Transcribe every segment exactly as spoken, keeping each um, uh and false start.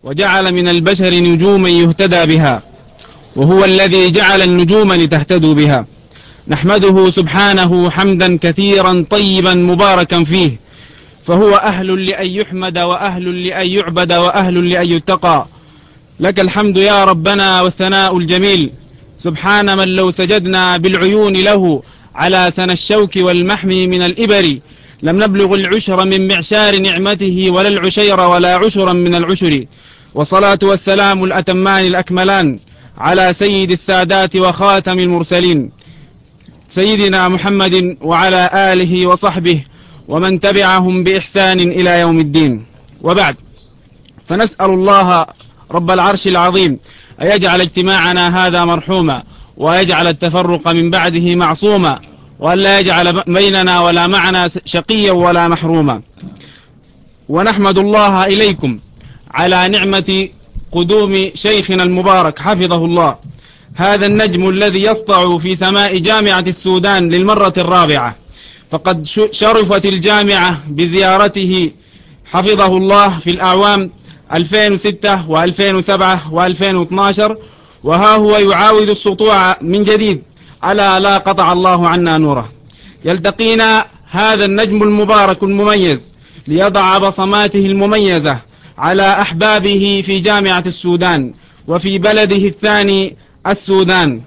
وجعل من البشر نجوما يهتدى بها، وهو الذي جعل النجوم لتهتدوا بها. نحمده سبحانه حمدا كثيرا طيبا مباركا فيه، فهو أهل لأن يحمد وأهل لأن يعبد وأهل لأن يتقى. لك الحمد يا ربنا والثناء الجميل، سبحان من لو سجدنا بالعيون له على سن الشوك والمحمي من الإبر لم نبلغ العشر من معشار نعمته ولا العشير ولا عشرا من العشر. والصلاة والسلام الأتمان الأكملان على سيد السادات وخاتم المرسلين سيدنا محمد وعلى آله وصحبه ومن تبعهم بإحسان إلى يوم الدين. وبعد، فنسأل الله رب العرش العظيم أن يجعل اجتماعنا هذا مرحوما، ويجعل التفرق من بعده معصوما، وأن لا يجعل بيننا ولا معنا شقيا ولا محروما. ونحمد الله إليكم على نعمة قدوم شيخنا المبارك حفظه الله، هذا النجم الذي يسطع في سماء جامعة السودان للمرة الرابعة، فقد شرفت الجامعة بزيارته حفظه الله في الأعوام ألفين وستة وألفين وسبعة وألفين واثناشر، وها هو يعاود السطوع من جديد على لا قطع الله عنا نوره. يلتقينا هذا النجم المبارك المميز ليضع بصماته المميزة على أحبابه في جامعة السودان وفي بلده الثاني السودان،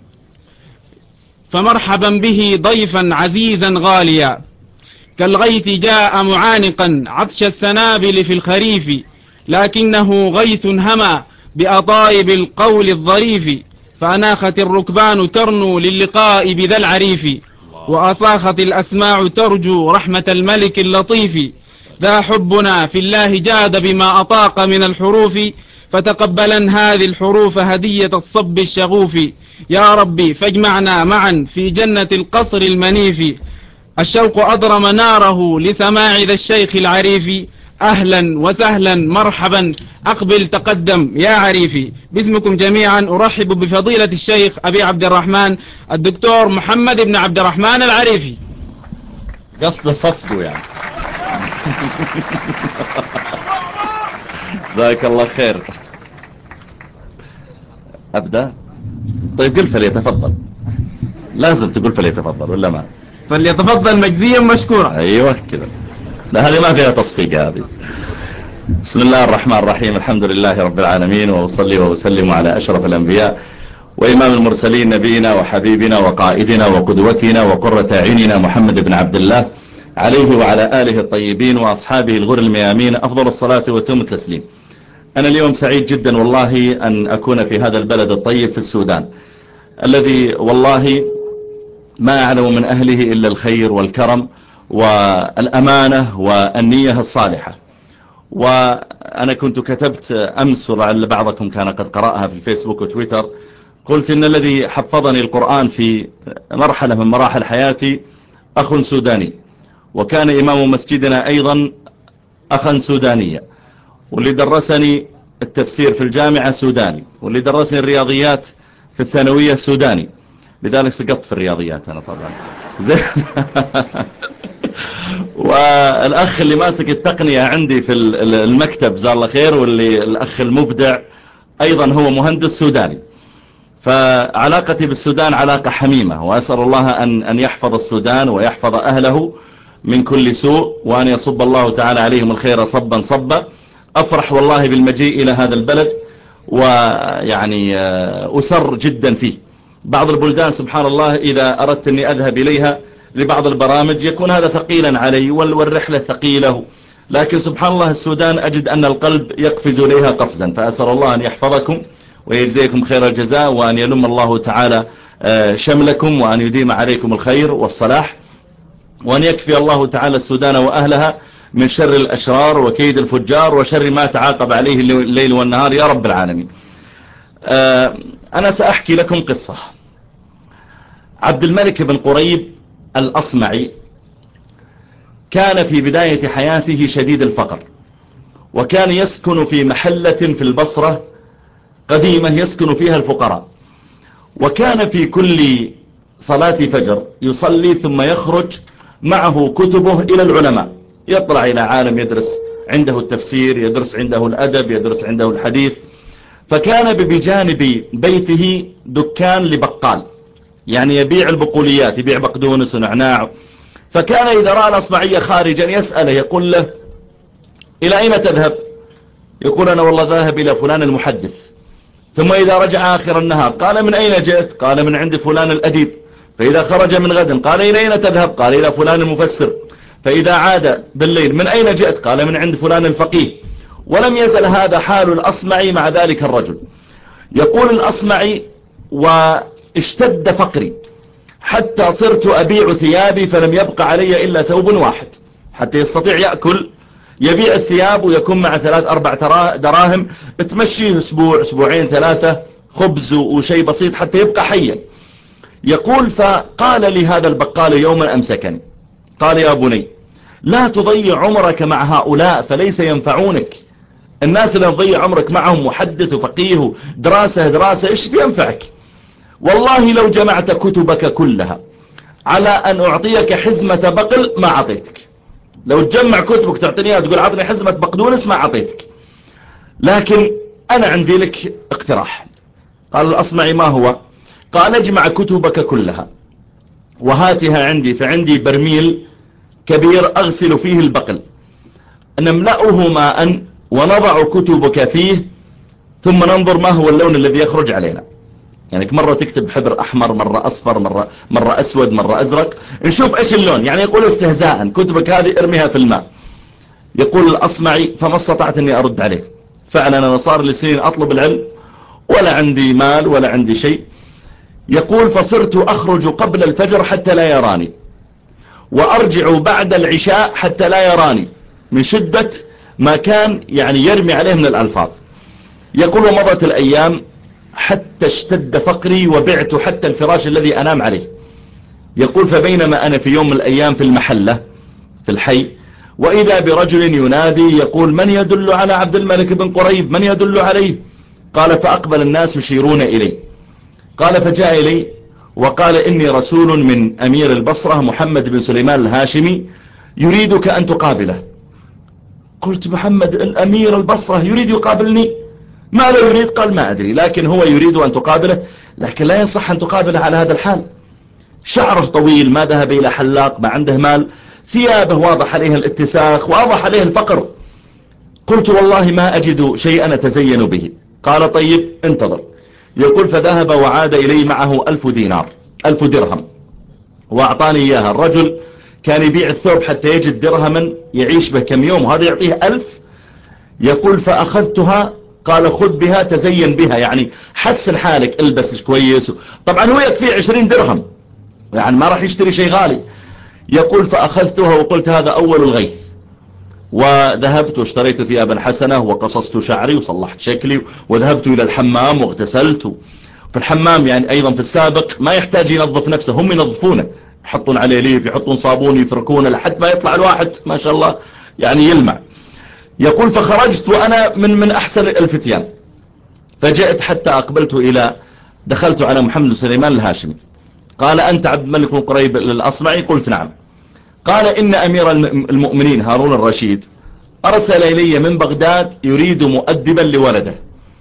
فمرحبا به ضيفا عزيزا غاليا، كالغيث جاء معانقا عطش السنابل في الخريف، لكنه غيث هما بأطايب القول الظريف، فأناخت الركبان ترنو للقاء بذا العريف، وأصاخت الأسماع ترجو رحمة الملك اللطيف، ذا حبنا في الله جاد بما أطاق من الحروف، فتقبلا هذه الحروف هدية الصب الشغوف، يا ربي فاجمعنا معا في جنة القصر المنيف. الشوق أضرم ناره لسماع ذا الشيخ العريف، أهلا وسهلا مرحبا، أقبل تقدم يا عريفي. باسمكم جميعا أرحب بفضيلة الشيخ أبي عبد الرحمن الدكتور محمد بن عبد الرحمن العريفي. قصد صفقه يعني. جزاك الله خير. أبدأ؟ طيب قل فليتفضل. لازم تقول فليتفضل ولا ما؟ فليتفضل مجزيا مشكورا. أيوة كذا. لا هذه ما فيها تصفيق هذه. بسم الله الرحمن الرحيم، الحمد لله رب العالمين، وأصلي وأسلم على أشرف الأنبياء وإمام المرسلين، نبينا وحبيبنا وقائدنا وقدوتنا وقرة أعيننا محمد بن عبد الله، عليه وعلى آله الطيبين وأصحابه الغر الميامين أفضل الصلاة وتم التسليم. أنا اليوم سعيد جدا والله أن أكون في هذا البلد الطيب في السودان، الذي والله ما أعلم من أهله إلا الخير والكرم والأمانة والنية الصالحة. وأنا كنت كتبت أمس، ولعل بعضكم كان قد قرأها في الفيسبوك وتويتر، قلت إن الذي حفظني القرآن في مرحلة من مراحل حياتي أخ سوداني، وكان إمام مسجدنا أيضا أخا سودانيا، واللي درسني التفسير في الجامعة سوداني، واللي درسني الرياضيات في الثانوية سوداني، لذلك سقطت في الرياضيات أنا طبعا. والأخ اللي ماسك التقنية عندي في المكتب جزاه الله خير، واللي الأخ المبدع أيضا هو مهندس سوداني. فعلاقتي بالسودان علاقة حميمة، وأسأل الله أن أن يحفظ السودان ويحفظ أهله من كل سوء، وأن يصب الله تعالى عليهم الخير صبا صبا. أفرح والله بالمجيء إلى هذا البلد، ويعني أسر جدا فيه. بعض البلدان سبحان الله إذا أردت أني أذهب إليها لبعض البرامج يكون هذا ثقيلا علي والرحلة ثقيلة، لكن سبحان الله السودان أجد أن القلب يقفز إليها قفزا. فأسأل الله أن يحفظكم ويجزيكم خير الجزاء، وأن يلم الله تعالى شملكم، وأن يديم عليكم الخير والصلاح، وأن يكفي الله تعالى السودان وأهلها من شر الأشرار وكيد الفجار وشر ما تعاقب عليه الليل والنهار يا رب العالمين. أنا سأحكي لكم قصة. عبد الملك بن قريب الأصمعي كان في بداية حياته شديد الفقر، وكان يسكن في محلة في البصرة قديمة يسكن فيها الفقراء، وكان في كل صلاة فجر يصلي ثم يخرج معه كتبه إلى العلماء، يطلع إلى عالم يدرس عنده التفسير، يدرس عنده الأدب، يدرس عنده الحديث. فكان بجانب بيته دكان لبقال، يعني يبيع البقوليات، يبيع بقدونس ونعناع. فكان إذا رأى الأصمعي خارجا يسأله، يقول له: إلى أين تذهب؟ يقول: أنا والله ذاهب إلى فلان المحدث. ثم إذا رجع آخر النهار قال: من أين جئت؟ قال: من عند فلان الأديب. فإذا خرج من غد قال: إلى أين تذهب؟ قال: إلى فلان المفسر. فإذا عاد بالليل: من أين جئت؟ قال: من عند فلان الفقيه. ولم يزل هذا حال الأصمعي مع ذلك الرجل. يقول الأصمعي: واشتد فقري حتى صرت أبيع ثيابي فلم يبق علي إلا ثوب واحد، حتى يستطيع يأكل. يبيع الثياب ويكون مع ثلاث أربع دراهم بتمشيه أسبوع أسبوعين ثلاثة، خبز وشيء بسيط حتى يبقى حيا. يقول: فقال لي هذا البقال يوما أمسكني، قال: يا بني، لا تضيع عمرك مع هؤلاء فليس ينفعونك. الناس اللي تضيع عمرك معهم محدث وفقيه دراسة دراسة إيش بينفعك؟ والله لو جمعت كتبك كلها على أن أعطيك حزمة بقل ما أعطيتك. لو تجمع كتبك تعطينيها تقول عطني حزمة بقدونس ما أعطيتك. لكن أنا عندي لك اقتراح. قال الأصمعي: ما هو؟ قال: اجمع كتبك كلها وهاتها عندي، فعندي برميل كبير أغسل فيه البقل، نملأه ماء ونضع كتبك فيه، ثم ننظر ما هو اللون الذي يخرج علينا. يعني مرة تكتب حبر أحمر، مرة أصفر، مرة, مرة أسود، مرة أزرق، نشوف إيش اللون. يعني يقول استهزاء: كتبك هذه ارميها في الماء. يقول الأصمعي: فما استطعت أني أرد عليه. فعلا أنا صار لي سنين أطلب العلم ولا عندي مال ولا عندي شيء. يقول: فصرت أخرج قبل الفجر حتى لا يراني، وأرجع بعد العشاء حتى لا يراني، من شدة ما كان يعني يرمي عليه من الألفاظ. يقول: ومضت الأيام حتى اشتد فقري وبعت حتى الفراش الذي أنام عليه. يقول: فبينما أنا في يوم من الأيام في المحلة في الحي، وإذا برجل ينادي يقول: من يدل على عبد الملك بن قريب؟ من يدل عليه؟ قال: فأقبل الناس يشيرون إليه. قال: فجاء إلي وقال: إني رسول من أمير البصرة محمد بن سليمان الهاشمي يريدك أن تقابله. قلت: محمد الأمير البصرة يريد يقابلني؟ ما لا يريد؟ قال: ما أدري، لكن هو يريد أن تقابله، لكن لا ينصح أن تقابله على هذا الحال. شعره طويل، ما ذهب إلى حلاق، ما عنده مال، ثيابه واضح عليها الاتساخ، واضح عليه الفقر. قلت: والله ما أجد شيئا أتزين به. قال: طيب انتظر. يقول: فذهب وعاد إلي معه ألف دينار، ألف درهم، وأعطاني إياها. الرجل كان يبيع الثوب حتى يجد درهما يعيش به كم يوم، وهذا يعطيه ألف. يقول: فأخذتها. قال: خذ بها تزين بها، يعني حسن حالك، البس كويس. طبعا هو يكفي عشرين درهم، يعني ما راح يشتري شيء غالي. يقول: فأخذتها وقلت: هذا أول الغيث. وذهبت واشتريت ثيابا حسنة وقصصت شعري وصلحت شكلي، وذهبت إلى الحمام واغتسلت. في الحمام يعني أيضا في السابق ما يحتاج ينظف نفسه، هم ينظفونه، يحطون عليه ليف، يحطون صابون، يفركونه لحد ما يطلع الواحد ما شاء الله يعني يلمع. يقول: فخرجت وأنا من من أحسن الفتيان، فجئت حتى أقبلت إلى دخلت على محمد بن سليمان الهاشمي. قال: أنت عبد الملك بن قريب الأصمعي؟ قلت: نعم. قال: إن أمير المؤمنين هارون الرشيد أرسل إلي من بغداد يريد مؤدبا لولده،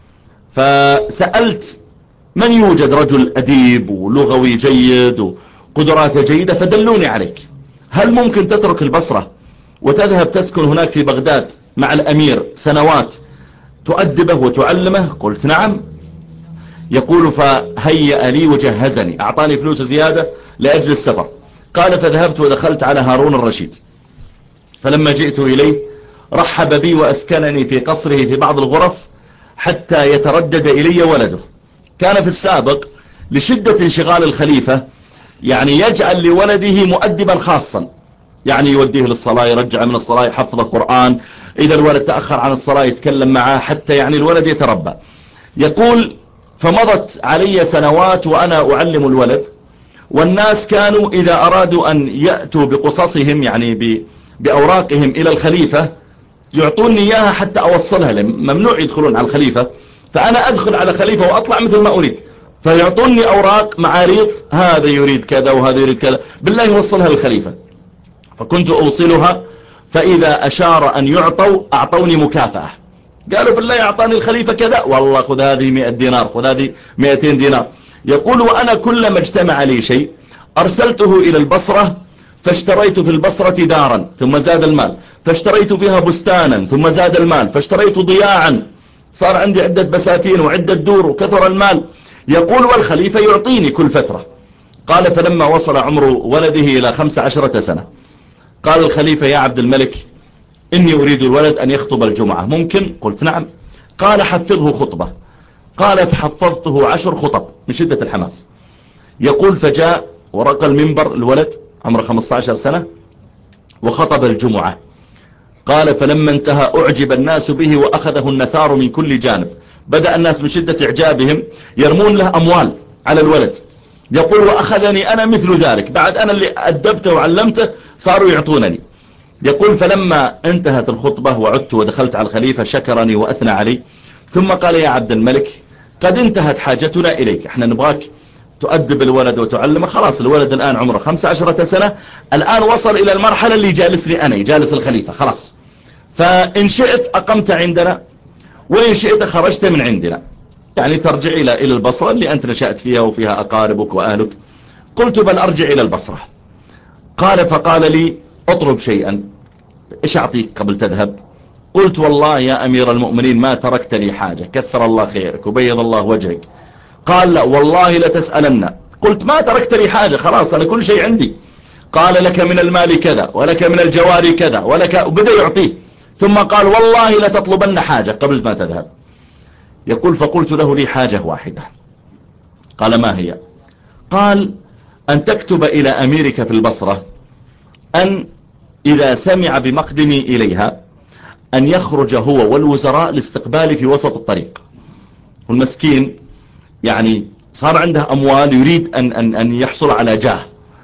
فسألت من يوجد رجل أديب ولغوي جيد وقدراته جيدة فدلوني عليك. هل ممكن تترك البصرة وتذهب تسكن هناك في بغداد مع الأمير سنوات تؤدبه وتعلمه؟ قلت: نعم. يقول: فهيأ لي وجهزني، أعطاني فلوس زيادة لأجل السفر. قال: فذهبت ودخلت على هارون الرشيد، فلما جئت إليه رحب بي وأسكنني في قصره في بعض الغرف حتى يتردد إلي ولده. كان في السابق لشدة انشغال الخليفة يعني يجعل لولده مؤدبا خاصا، يعني يوديه للصلاة، يرجع من الصلاة، يحفظ القرآن، إذا الولد تأخر عن الصلاة يتكلم معه حتى يعني الولد يتربى. يقول: فمضت علي سنوات وأنا أعلم الولد، والناس كانوا إذا أرادوا أن يأتوا بقصصهم يعني بأوراقهم إلى الخليفة يعطوني إياها حتى أوصلها لهم، ممنوع يدخلون على الخليفة، فأنا أدخل على الخليفة وأطلع مثل ما أريد، فيعطوني أوراق معاريض، هذا يريد كذا وهذا يريد كذا، بالله يوصلها للخليفة. فكنت أوصلها فإذا أشار أن يعطوا أعطوني مكافأة. قالوا بالله أعطاني الخليفة كذا، والله خذ هذه مئة دينار، خذ هذه مئتين دينار. يقول وأنا كلما اجتمع لي شيء أرسلته إلى البصرة فاشتريت في البصرة دارا ثم زاد المال، فاشتريت فيها بستانا ثم زاد المال، فاشتريت ضياعا، صار عندي عدة بساتين وعدة دور وكثر المال. يقول والخليفة يعطيني كل فترة. قال فلما وصل عمر ولده إلى خمس عشرة سنة قال الخليفة يا عبد الملك إني أريد الولد أن يخطب الجمعة، ممكن؟ قلت نعم. قال حفظه خطبة. قال فحفظته عشر خطب من شدة الحماس. يقول فجاء ورقى المنبر الولد عمره خمسة عشر سنة وخطب الجمعة. قال فلما انتهى أعجب الناس به وأخذه النثار من كل جانب. بدأ الناس من شدة إعجابهم يرمون له أموال على الولد. يقول وأخذني أنا مثل ذلك، بعد أنا اللي أدبته وعلمته صاروا يعطونني. يقول فلما انتهت الخطبة وعدت ودخلت على الخليفة شكرني وأثنى علي، ثم قال يا عبد الملك قد انتهت حاجتنا إليك، احنا نبغاك تؤدب الولد وتعلمه. خلاص الولد الآن عمره خمس عشرة سنة، الآن وصل إلى المرحلة اللي جالسني أنا جالس الخليفة خلاص، فإن شئت أقمت عندنا وإن شئت خرجت من عندنا، يعني ترجع إلى إلى البصرة اللي أنت نشأت فيها وفيها أقاربك وأهلك. قلت بل أرجع إلى البصرة. قال فقال لي اطلب شيئا، إيش أعطيك قبل تذهب؟ قلت والله يا أمير المؤمنين ما تركت لي حاجة، كثر الله خيرك وبيض الله وجهك. قال لا والله لتسألن. قلت ما تركت لي حاجة، خلاص أنا كل شيء عندي. قال لك من المال كذا ولك من الجواري كذا ولك، وبدأ يعطيه. ثم قال والله لتطلبن حاجة قبل ما تذهب. يقول فقلت له لي حاجة واحدة. قال ما هي؟ قال أن تكتب إلى أميرك في البصرة أن إذا سمع بمقدمي إليها أن يخرج هو والوزراء لاستقبالي في وسط الطريق. والمسكين يعني صار عنده أموال يريد أن, أن, أن يحصل على جاه،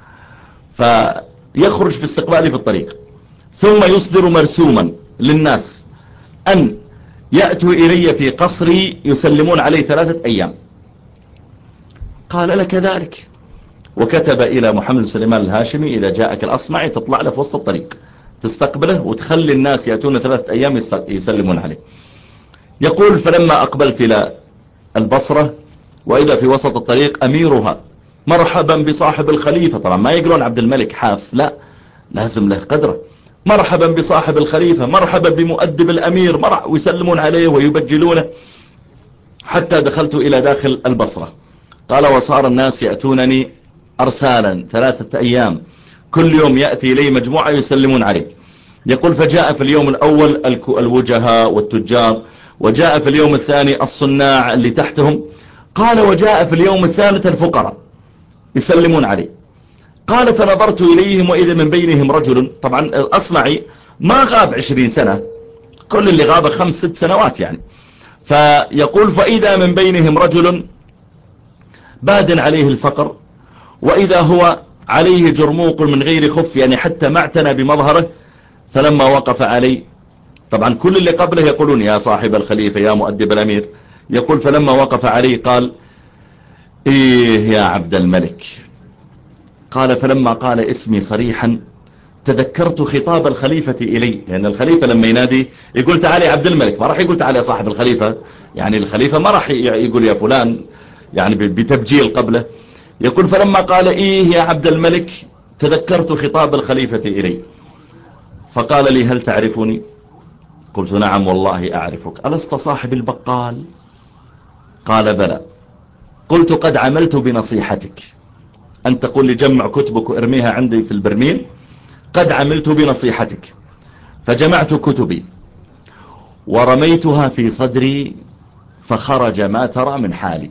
فيخرج في استقبالي في الطريق، ثم يصدر مرسوما للناس أن يأتوا إلي في قصري يسلمون عليه ثلاثة أيام. قال لك ذلك، وكتب إلى محمد سليمان الهاشمي إذا جاءك الأصمعي تطلع له في وسط الطريق تستقبله وتخلي الناس يأتون ثلاثة أيام يسلمون عليه. يقول فلما أقبلت إلى البصرة وإذا في وسط الطريق أميرها مرحبا بصاحب الخليفة، طبعا ما يقولون عبد الملك حاف، لا لازم له قدره، مرحبا بصاحب الخليفة، مرحبا بمؤدب الأمير، مرح ويسلمون عليه ويبجلونه. حتى دخلت إلى داخل البصرة. قال وصار الناس يأتونني أرسالا ثلاثة أيام، كل يوم يأتي إلي مجموعة يسلمون عليه. يقول فجاء في اليوم الأول الوجهاء والتجار، وجاء في اليوم الثاني الصناع اللي تحتهم، قال وجاء في اليوم الثالث الفقراء يسلمون عليه. قال فنظرت إليهم وإذا من بينهم رجل، طبعا الأصمعي ما غاب عشرين سنة، كل اللي غاب خمس ست سنوات يعني. فيقول فإذا من بينهم رجل باد عليه الفقر، وإذا هو عليه جرموق من غير خف، يعني حتى ما اعتنى بمظهره. فلما وقف علي، طبعا كل اللي قبله يقولون يا صاحب الخليفة يا مؤدب الأمير. يقول فلما وقف علي قال إيه يا عبد الملك. قال فلما قال اسمي صريحا تذكرت خطاب الخليفة إلي، لأن يعني الخليفة لما ينادي يقول تعالى يا عبد الملك، ما راح يقول تعالى يا صاحب الخليفة، يعني الخليفة ما راح يقول يا فلان يعني بتبجيل قبله. يقول فلما قال إيه يا عبد الملك تذكرت خطاب الخليفة إلي، فقال لي هل تعرفني؟ قلت نعم والله أعرفك، ألست صاحب البقال؟ قال بلى. قلت قد عملت بنصيحتك، أن تقول لي جمع كتبك وارميها عندي في البرميل، قد عملت بنصيحتك فجمعت كتبي ورميتها في صدري فخرج ما ترى من حالي.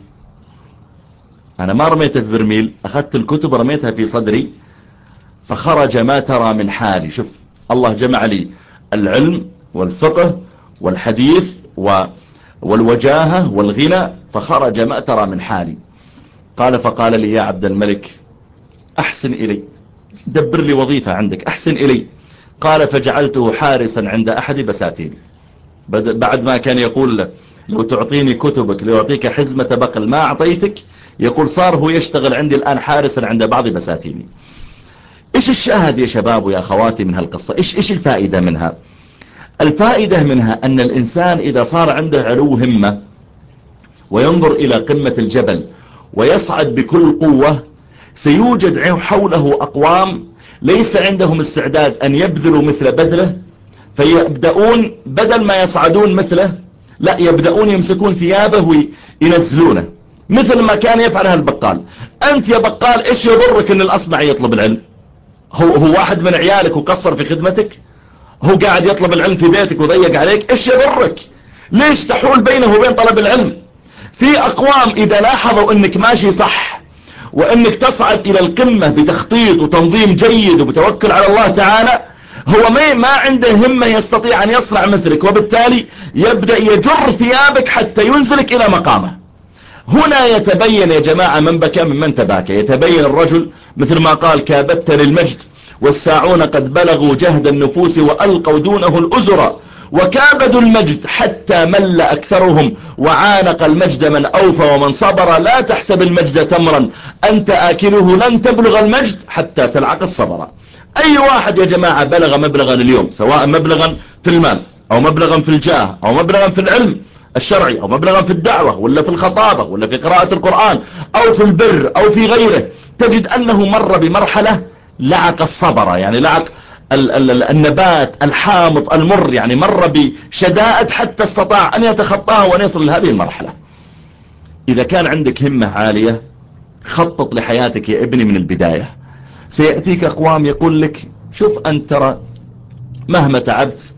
أنا ما رميتها في برميل، أخذت الكتب ورميتها في صدري فخرج ما ترى من حالي. شوف الله جمع لي العلم والفقه والحديث والوجاهة والغنى، فخرج ما ترى من حالي. قال فقال لي يا عبد الملك أحسن إلي، دبر لي وظيفة عندك، أحسن إلي. قال فجعلته حارسا عند أحد بساتيني، بعد ما كان يقول له لو تعطيني كتبك لو يعطيك حزمة بقل ما أعطيتك، يقول صار هو يشتغل عندي الآن حارسا عند بعض بساتيني. إيش الشاهد يا شباب ويا أخواتي من هالقصة؟ إيش, إيش الفائدة منها؟ الفائدة منها أن الإنسان إذا صار عنده علو همة وينظر إلى قمة الجبل ويصعد بكل قوة، سيوجد حوله أقوام ليس عندهم استعداد أن يبذلوا مثل بذله، فيبدأون بدل ما يصعدون مثله لا يبدأون يمسكون ثيابه وينزلونه، مثل ما كان يفعل هالبقال. أنت يا بقال إيش يضرك أن الأصبع يطلب العلم؟ هو, هو واحد من عيالك وقصر في خدمتك؟ هو قاعد يطلب العلم في بيتك وضيق عليك؟ إيش يضرك؟ ليش تحول بينه وبين طلب العلم؟ في أقوام إذا لاحظوا أنك ماشي صح وأنك تصعد إلى القمة بتخطيط وتنظيم جيد وبتوكل على الله تعالى، هو ما ما عنده همة يستطيع أن يصنع مثلك، وبالتالي يبدأ يجر ثيابك حتى ينزلك إلى مقامه. هنا يتبين يا جماعة من بكى ممن تباكى. يتبين الرجل مثل ما قال: كابدت للمجد والساعون قد بلغوا جهد النفوس وألقوا دونه الأزر، وكابدوا المجد حتى مل أكثرهم، وعانق المجد من أوفى ومن صبر. لا تحسب المجد تمرا أنت آكله، لن تبلغ المجد حتى تلعق الصبر. أي واحد يا جماعة بلغ مبلغا اليوم، سواء مبلغا في المال أو مبلغا في الجاه أو مبلغا في العلم الشرعي أو مبلغا في الدعوة ولا في الخطابة ولا في قراءة القرآن أو في البر أو في غيره، تجد أنه مر بمرحلة لعق الصبر، يعني لعق ال ال النبات الحامض المر، يعني مر بشدائد حتى استطاع أن يتخطاها وأن يصل لهذه المرحلة. إذا كان عندك همة عالية، خطط لحياتك يا ابني من البداية. سيأتيك أقوام يقول لك: شوف أنت ترى مهما تعبت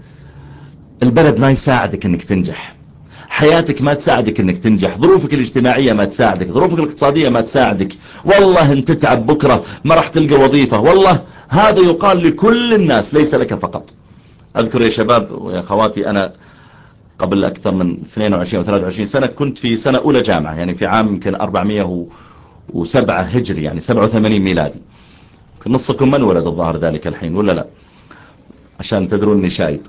البلد ما يساعدك أنك تنجح، حياتك ما تساعدك أنك تنجح، ظروفك الاجتماعية ما تساعدك، ظروفك الاقتصادية ما تساعدك، والله أن تتعب بكرة ما راح تلقى وظيفة. والله هذا يقال لكل الناس ليس لك فقط. أذكر يا شباب ويا خواتي، أنا قبل أكثر من اثنين وعشرين أو ثلاثة وعشرين سنة كنت في سنة أولى جامعة، يعني في عام يمكن أربعمائة وسبعة هجري، يعني سبعة وثمانين ميلادي. نصكم من ولد الظاهر ذلك الحين ولا لا، عشان تدروني شايب.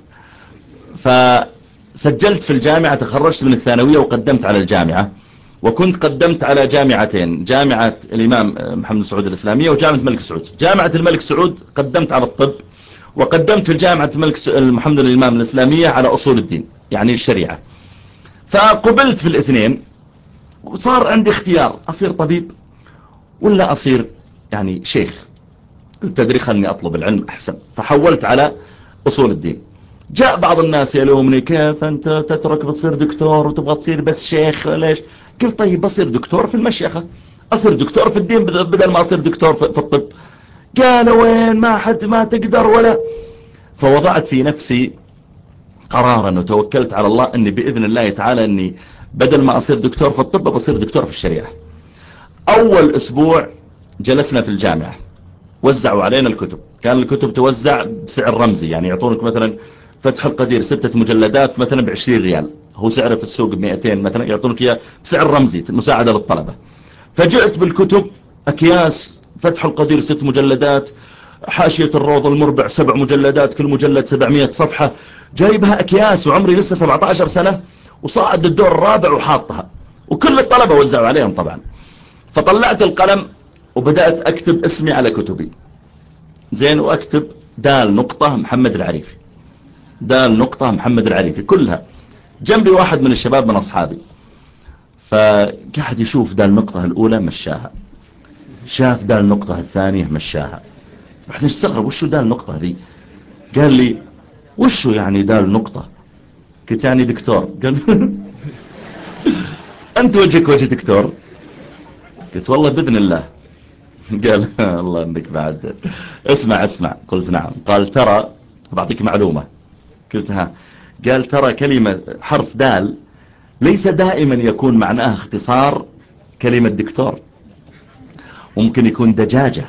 فسجلت في الجامعة، تخرجت من الثانوية وقدمت على الجامعة، وكنت قدمت على جامعتين: جامعة الإمام محمد سعود الإسلامية وجامعة الملك سعود. جامعة الملك سعود قدمت على الطب، وقدمت في الجامعة الملك محمد الإمام الإسلامية على أصول الدين يعني الشريعة. فقبلت في الاثنين، وصار عندي اختيار: أصير طبيب ولا أصير يعني شيخ. قلت أدري خلني أطلب العلم أحسن، فحولت على أصول الدين. جاء بعض الناس يلومني: كيف أنت تترك بتصير دكتور وتبغى تصير بس شيخ ليش؟ قلت طيب بصير دكتور في المشيخة، أصير دكتور في الدين بدل ما أصير دكتور في الطب. قالوا وين، ما حد ما تقدر ولا. فوضعت في نفسي قرارا وتوكلت على الله أني بإذن الله تعالى أني بدل ما أصير دكتور في الطب بصير دكتور في الشريعة. أول أسبوع جلسنا في الجامعة، وزعوا علينا الكتب. كان الكتب توزع بسعر رمزي، يعني يعطونك مثلا فتح القدير ستة مجلدات مثلا بعشرين ريال، هو سعره في السوق بمئتين مثلا، يعطونك إياه بسعر رمزي مساعدة للطلبة. فجئت بالكتب أكياس: فتح القدير ست مجلدات، حاشية الروض المربع سبع مجلدات، كل مجلد سبعمائة صفحة، جايبها أكياس وعمري لسه سبعة عشر سنة، وصاعد الدور الرابع وحاطها، وكل الطلبة وزعوا عليهم طبعا. فطلعت القلم وبدأت أكتب اسمي على كتبي، زين، وأكتب دال نقطة محمد العريفي، دال نقطة محمد العريفي كلها. جنبي واحد من الشباب من أصحابي، فقاعد يشوف دال نقطة الأولى مشاها، شاف دال نقطة الثانية مشاها. بعدين استغرب: وشو دال نقطة ذي؟ قال لي: وشو يعني دال نقطة؟ قلت: يعني دكتور. قال: أنت وجهك وجه دكتور؟ قلت: والله بإذن الله. قال: الله انك بعد. اسمع اسمع. قلت: نعم. قال: ترى بعطيك معلومة. قلت: ها. قال: ترى كلمة حرف دال ليس دائما يكون معناه اختصار كلمة دكتور، ممكن يكون دجاجة،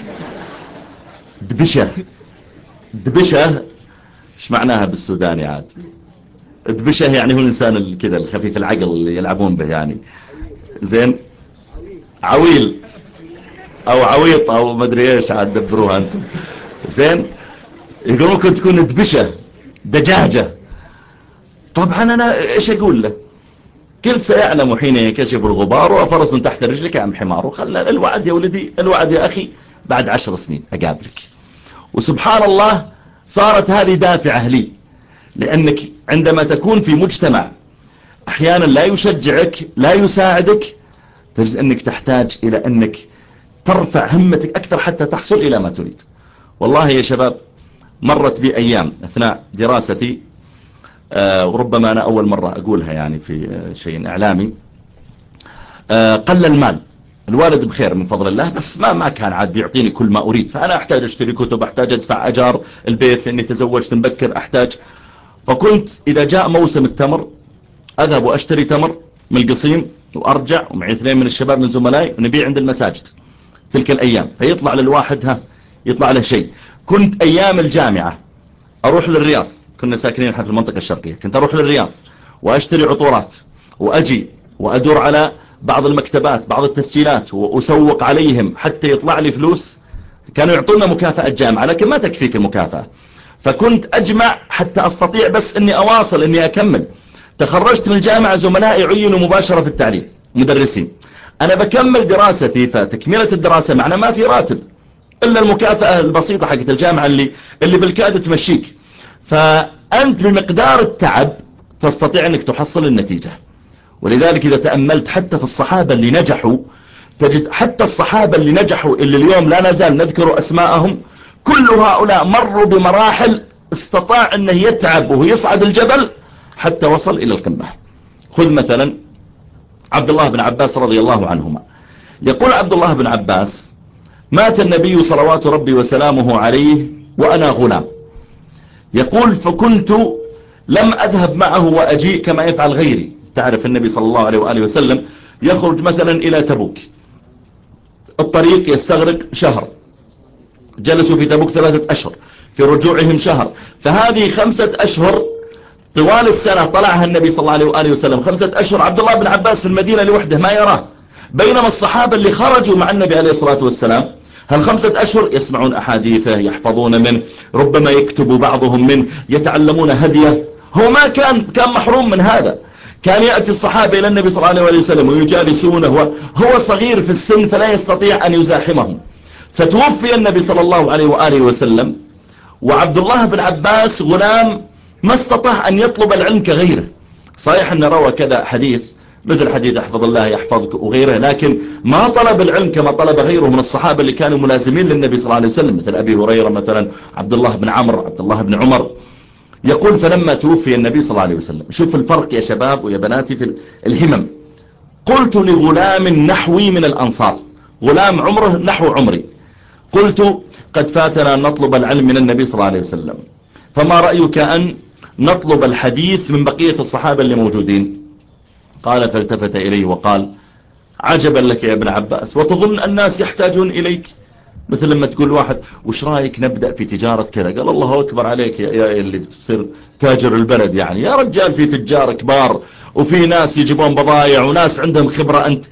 دبشة. دبشة ايش معناها بالسوداني عاد؟ دبشة يعني هو الانسان كذا الخفيف العقل اللي يلعبون به يعني، زين، عويل او عويط او مدري ايش عاد دبروها انتم، زين. يقول ممكن تكون دبشة، دجاجة. طبعا انا ايش اقول له؟ قلت: سيعلم حين ينكشف الغبار وفرس تحت رجلك ام حمار. وخلى الوعد يا ولدي، الوعد يا اخي، بعد عشر سنين اقابلك. وسبحان الله صارت هذه دافعة لي، لأنك عندما تكون في مجتمع أحيانا لا يشجعك لا يساعدك، تجد أنك تحتاج إلى أنك ترفع همتك أكثر حتى تحصل إلى ما تريد. والله يا شباب مرت بي أيام أثناء دراستي، آه وربما أنا أول مرة أقولها يعني في آه شيء إعلامي، آه قل المال، الوالد بخير من فضل الله، بس ما ما كان عاد بيعطيني كل ما أريد، فأنا أحتاج أشتري كتب، أحتاج أدفع أجار البيت لأني تزوجت مبكر، أحتاج. فكنت إذا جاء موسم التمر أذهب وأشتري تمر من القصيم وأرجع ومعي اثنين من الشباب من زملائي ونبيع عند المساجد تلك الأيام، فيطلع للواحد ها يطلع له شيء. كنت أيام الجامعة أروح للرياض، كنا ساكنين احنا في المنطقة الشرقية، كنت أروح للرياض وأشتري عطورات وأجي وأدور على بعض المكتبات بعض التسجيلات وأسوق عليهم حتى يطلع لي فلوس. كانوا يعطونا مكافأة جامعة لكن ما تكفيك المكافأة، فكنت أجمع حتى أستطيع بس أني أواصل أني أكمل. تخرجت من الجامعة زملائي عينوا مباشرة في التعليم مدرسين، أنا بكمل دراستي، فتكملة الدراسة معنا ما في راتب إلا المكافأة البسيطة حقت الجامعة اللي, اللي بالكاد تمشيك. فأنت بمقدار التعب تستطيع أنك تحصل النتيجة. ولذلك إذا تأملت حتى في الصحابة اللي نجحوا، تجد حتى الصحابة اللي نجحوا اللي اليوم لا نزال نذكر أسماءهم، كل هؤلاء مروا بمراحل استطاع أنه يتعب وهو يصعد الجبل حتى وصل إلى القمة. خذ مثلا عبد الله بن عباس رضي الله عنهما، يقول عبد الله بن عباس: مات النبي صلوات ربي وسلامه عليه وأنا غلام، يقول فكنت لم أذهب معه وأجيء كما يفعل غيري. تعرف النبي صلى الله عليه وآله وسلم يخرج مثلا إلى تبوك، الطريق يستغرق شهر، جلسوا في تبوك ثلاثة أشهر، في رجوعهم شهر، فهذه خمسة أشهر طوال السنة طلعها النبي صلى الله عليه وآله وسلم. خمسة أشهر عبد الله بن عباس في المدينة لوحده ما يراه، بينما الصحابة اللي خرجوا مع النبي عليه الصلاة والسلام هالخمسة أشهر يسمعون أحاديثه، يحفظون منه، ربما يكتب بعضهم منه، يتعلمون هديه. هو ما كان كان محروم من هذا. كان يأتي الصحابة إلى النبي صلى الله عليه وسلم ويجالسونه، هو صغير في السن فلا يستطيع أن يزاحمهم. فتوفي النبي صلى الله عليه وآله وسلم وعبد الله بن عباس غلام ما استطاع أن يطلب العلم كغيره. صحيح أن روى كذا حديث مثل حديث احفظ الله يحفظك وغيره، لكن ما طلب العلم كما طلب غيره من الصحابة اللي كانوا ملازمين للنبي صلى الله عليه وسلم، مثل أبي هريرة مثلا، عبد الله بن عمرو، عبد الله بن عمر. يقول فلما توفي النبي صلى الله عليه وسلم، شوف الفرق يا شباب ويا بناتي في الهمم، قلت لغلام نحوي من الأنصار، غلام عمره نحو عمري، قلت قد فاتنا أن نطلب العلم من النبي صلى الله عليه وسلم، فما رأيك أن نطلب الحديث من بقية الصحابة اللي موجودين؟ قال فالتفت إليه وقال عجبا لك يا ابن عباس، وتظن الناس يحتاجون إليك؟ مثل لما تقول واحد وش رأيك نبدأ في تجارة كذا، قال الله أكبر عليك يا, يا اللي بتصير تاجر البلد، يعني يا رجال في تجار كبار وفي ناس يجيبون بضائع وناس عندهم خبرة أنت.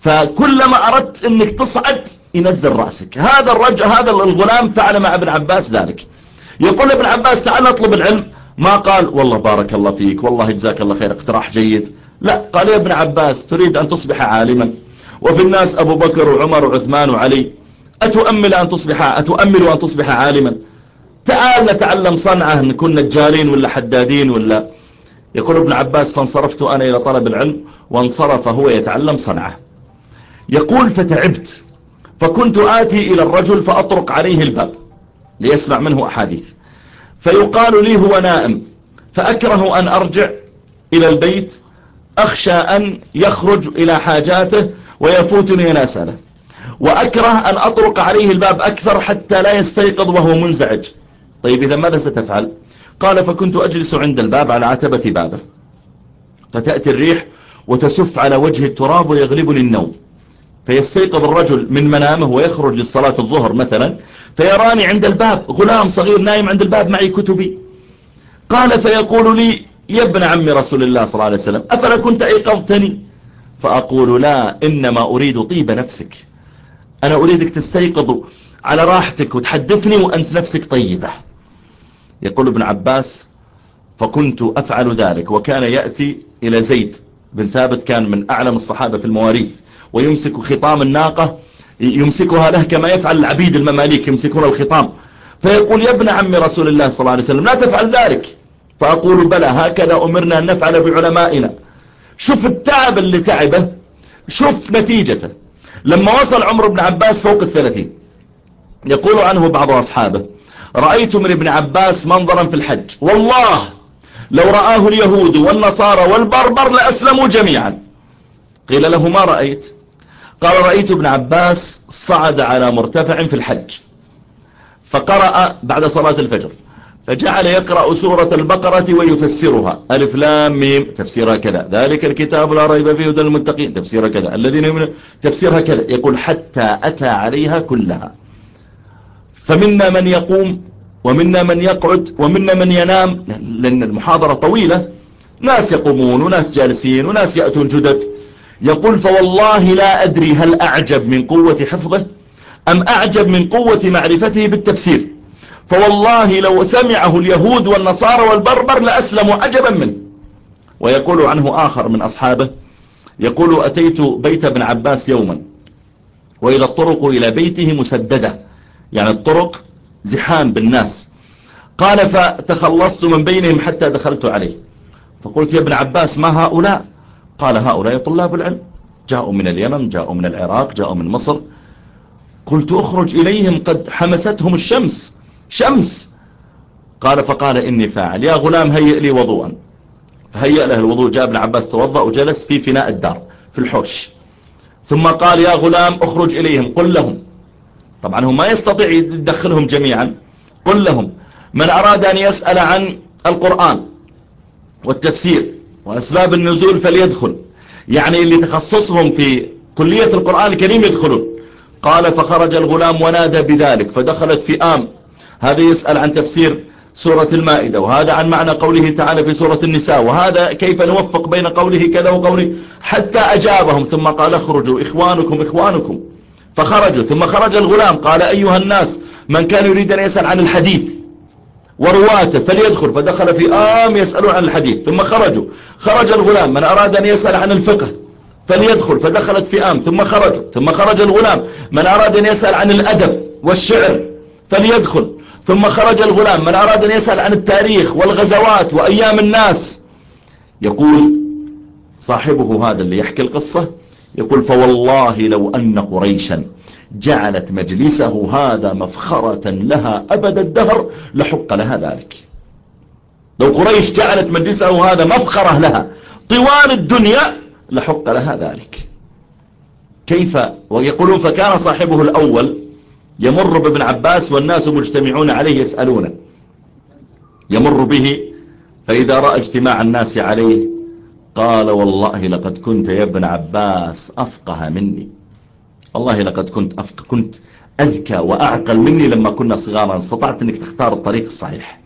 فكلما أردت أنك تصعد ينزل رأسك. هذا الرجل هذا الغلام فعل مع ابن عباس ذلك. يقول ابن عباس تعال نطلب العلم، ما قال والله بارك الله فيك والله جزاك الله خير اقتراح جيد، لا، قال يا ابن عباس تريد أن تصبح عالما وفي الناس أبو بكر وعمر وعثمان وعلي، أتؤمل أن تصبح أتؤمل أن تصبح عالما؟ تعال نتعلم صنعة، نكون نجارين ولا حدادين ولا. يقول ابن عباس فانصرفت أنا إلى طلب العلم وانصرف هو يتعلم صنعة. يقول فتعبت فكنت آتي إلى الرجل فأطرق عليه الباب ليسمع منه أحاديث، فيقال لي هو نائم، فأكره أن أرجع إلى البيت، أخشى أن يخرج إلى حاجاته ويفوتني أن أسأله، وأكره أن أطرق عليه الباب أكثر حتى لا يستيقظ وهو منزعج. طيب إذا ماذا ستفعل؟ قال فكنت أجلس عند الباب على عتبة بابه، فتأتي الريح وتسف على وجه التراب ويغلبني النوم، فيستيقظ الرجل من منامه ويخرج للصلاة الظهر مثلا، فيراني عند الباب غلام صغير نايم عند الباب معي كتبي. قال فيقول لي يا ابن عم رسول الله صلى الله عليه وسلم أفلا كنت أيقظتني؟ فأقول لا، إنما أريد طيب نفسك، أنا أريدك تستيقظ على راحتك وتحدثني وأنت نفسك طيبة. يقول ابن عباس فكنت أفعل ذلك، وكان يأتي إلى زيد بن ثابت كان من أعلم الصحابة في المواريث، ويمسك خطام الناقة يمسكها له كما يفعل العبيد المماليك يمسكون الخطام، فيقول يا ابن عم رسول الله صلى الله عليه وسلم لا تفعل ذلك، فأقول بلى هكذا أمرنا أن نفعل بعلمائنا. شوف التعب اللي تعبه، شوف نتيجته. لما وصل عمر بن عباس فوق الثلاثين يقول عنه بعض أصحابه رأيت من ابن عباس منظرا في الحج والله لو رآه اليهود والنصارى والبربر لأسلموا جميعا. قيل له ما رأيت؟ قال رأيت ابن عباس صعد على مرتفع في الحج فقرأ بعد صلاة الفجر فجعل يقرأ سورة البقرة ويفسرها ألف لام ميم تفسيرها كذا، ذلك الكتاب لا ريب فيه هدى للمتقين تفسيرها كذا، الذين يؤمنون تفسيرها كذا. يقول حتى أتى عليها كلها، فمنا من يقوم ومنا من يقعد ومنا من ينام، لأن المحاضرة طويلة، ناس يقومون وناس جالسين وناس يأتون جدد. يقول فوالله لا أدري هل أعجب من قوة حفظه أم أعجب من قوة معرفته بالتفسير، فوالله لو سمعه اليهود والنصارى والبربر لأسلموا عجبا منه. ويقول عنه آخر من أصحابه يقول أتيت بيت ابن عباس يوما وإذا الطرق إلى بيته مسددة، يعني الطرق زحام بالناس. قال فتخلصت من بينهم حتى دخلت عليه فقلت يا ابن عباس ما هؤلاء؟ قال هؤلاء طلاب العلم جاءوا من اليمن، جاءوا من العراق، جاءوا من مصر. قلت اخرج إليهم قد حمستهم الشمس شمس. قال فقال إني فاعل، يا غلام هيئ لي وضوءا، فهيئ له الوضوء. جاء ابن عباس توضأ وجلس في فناء الدار في الحوش، ثم قال يا غلام اخرج إليهم قل لهم، طبعا هو ما يستطيع يدخلهم جميعا، قل لهم من أراد أن يسأل عن القرآن والتفسير وأسباب النزول فليدخل، يعني اللي تخصصهم في كلية القرآن الكريم يدخلون. قال فخرج الغلام ونادى بذلك فدخلت فئام، هذا يسأل عن تفسير سورة المائدة، وهذا عن معنى قوله تعالى في سورة النساء، وهذا كيف نوفق بين قوله كذا وقوله، حتى أجابهم ثم قال اخرجوا إخوانكم إخوانكم، فخرجوا. ثم خرج الغلام قال أيها الناس من كان يريد أن يسأل عن الحديث ورواته فليدخل، فدخل في آم يسألون عن الحديث ثم خرجوا. خرج الغلام من أراد أن يسأل عن الفقه فليدخل، فدخلت في آم ثم خرجوا. ثم خرج الغلام من أراد أن يسأل عن الأدب والشعر فليدخل، ثم خرج الغلام من أراد أن يسأل عن التاريخ والغزوات وأيام الناس. يقول صاحبه هذا اللي يحكي القصة يقول فوالله لو أن قريشا جعلت مجلسه هذا مفخرة لها أبد الدهر لحق لها ذلك. لو قريش جعلت مجلسه هذا مفخرة لها طوال الدنيا لحق لها ذلك. كيف؟ ويقولون فكان صاحبه الأول يمر بابن عباس والناس مجتمعون عليه يسألونه، يمر به فإذا رأى اجتماع الناس عليه قال والله لقد كنت يا ابن عباس أفقه مني، والله لقد كنت أفقه، كنت أذكى وأعقل مني لما كنا صغارا، استطعت أنك تختار الطريق الصحيح.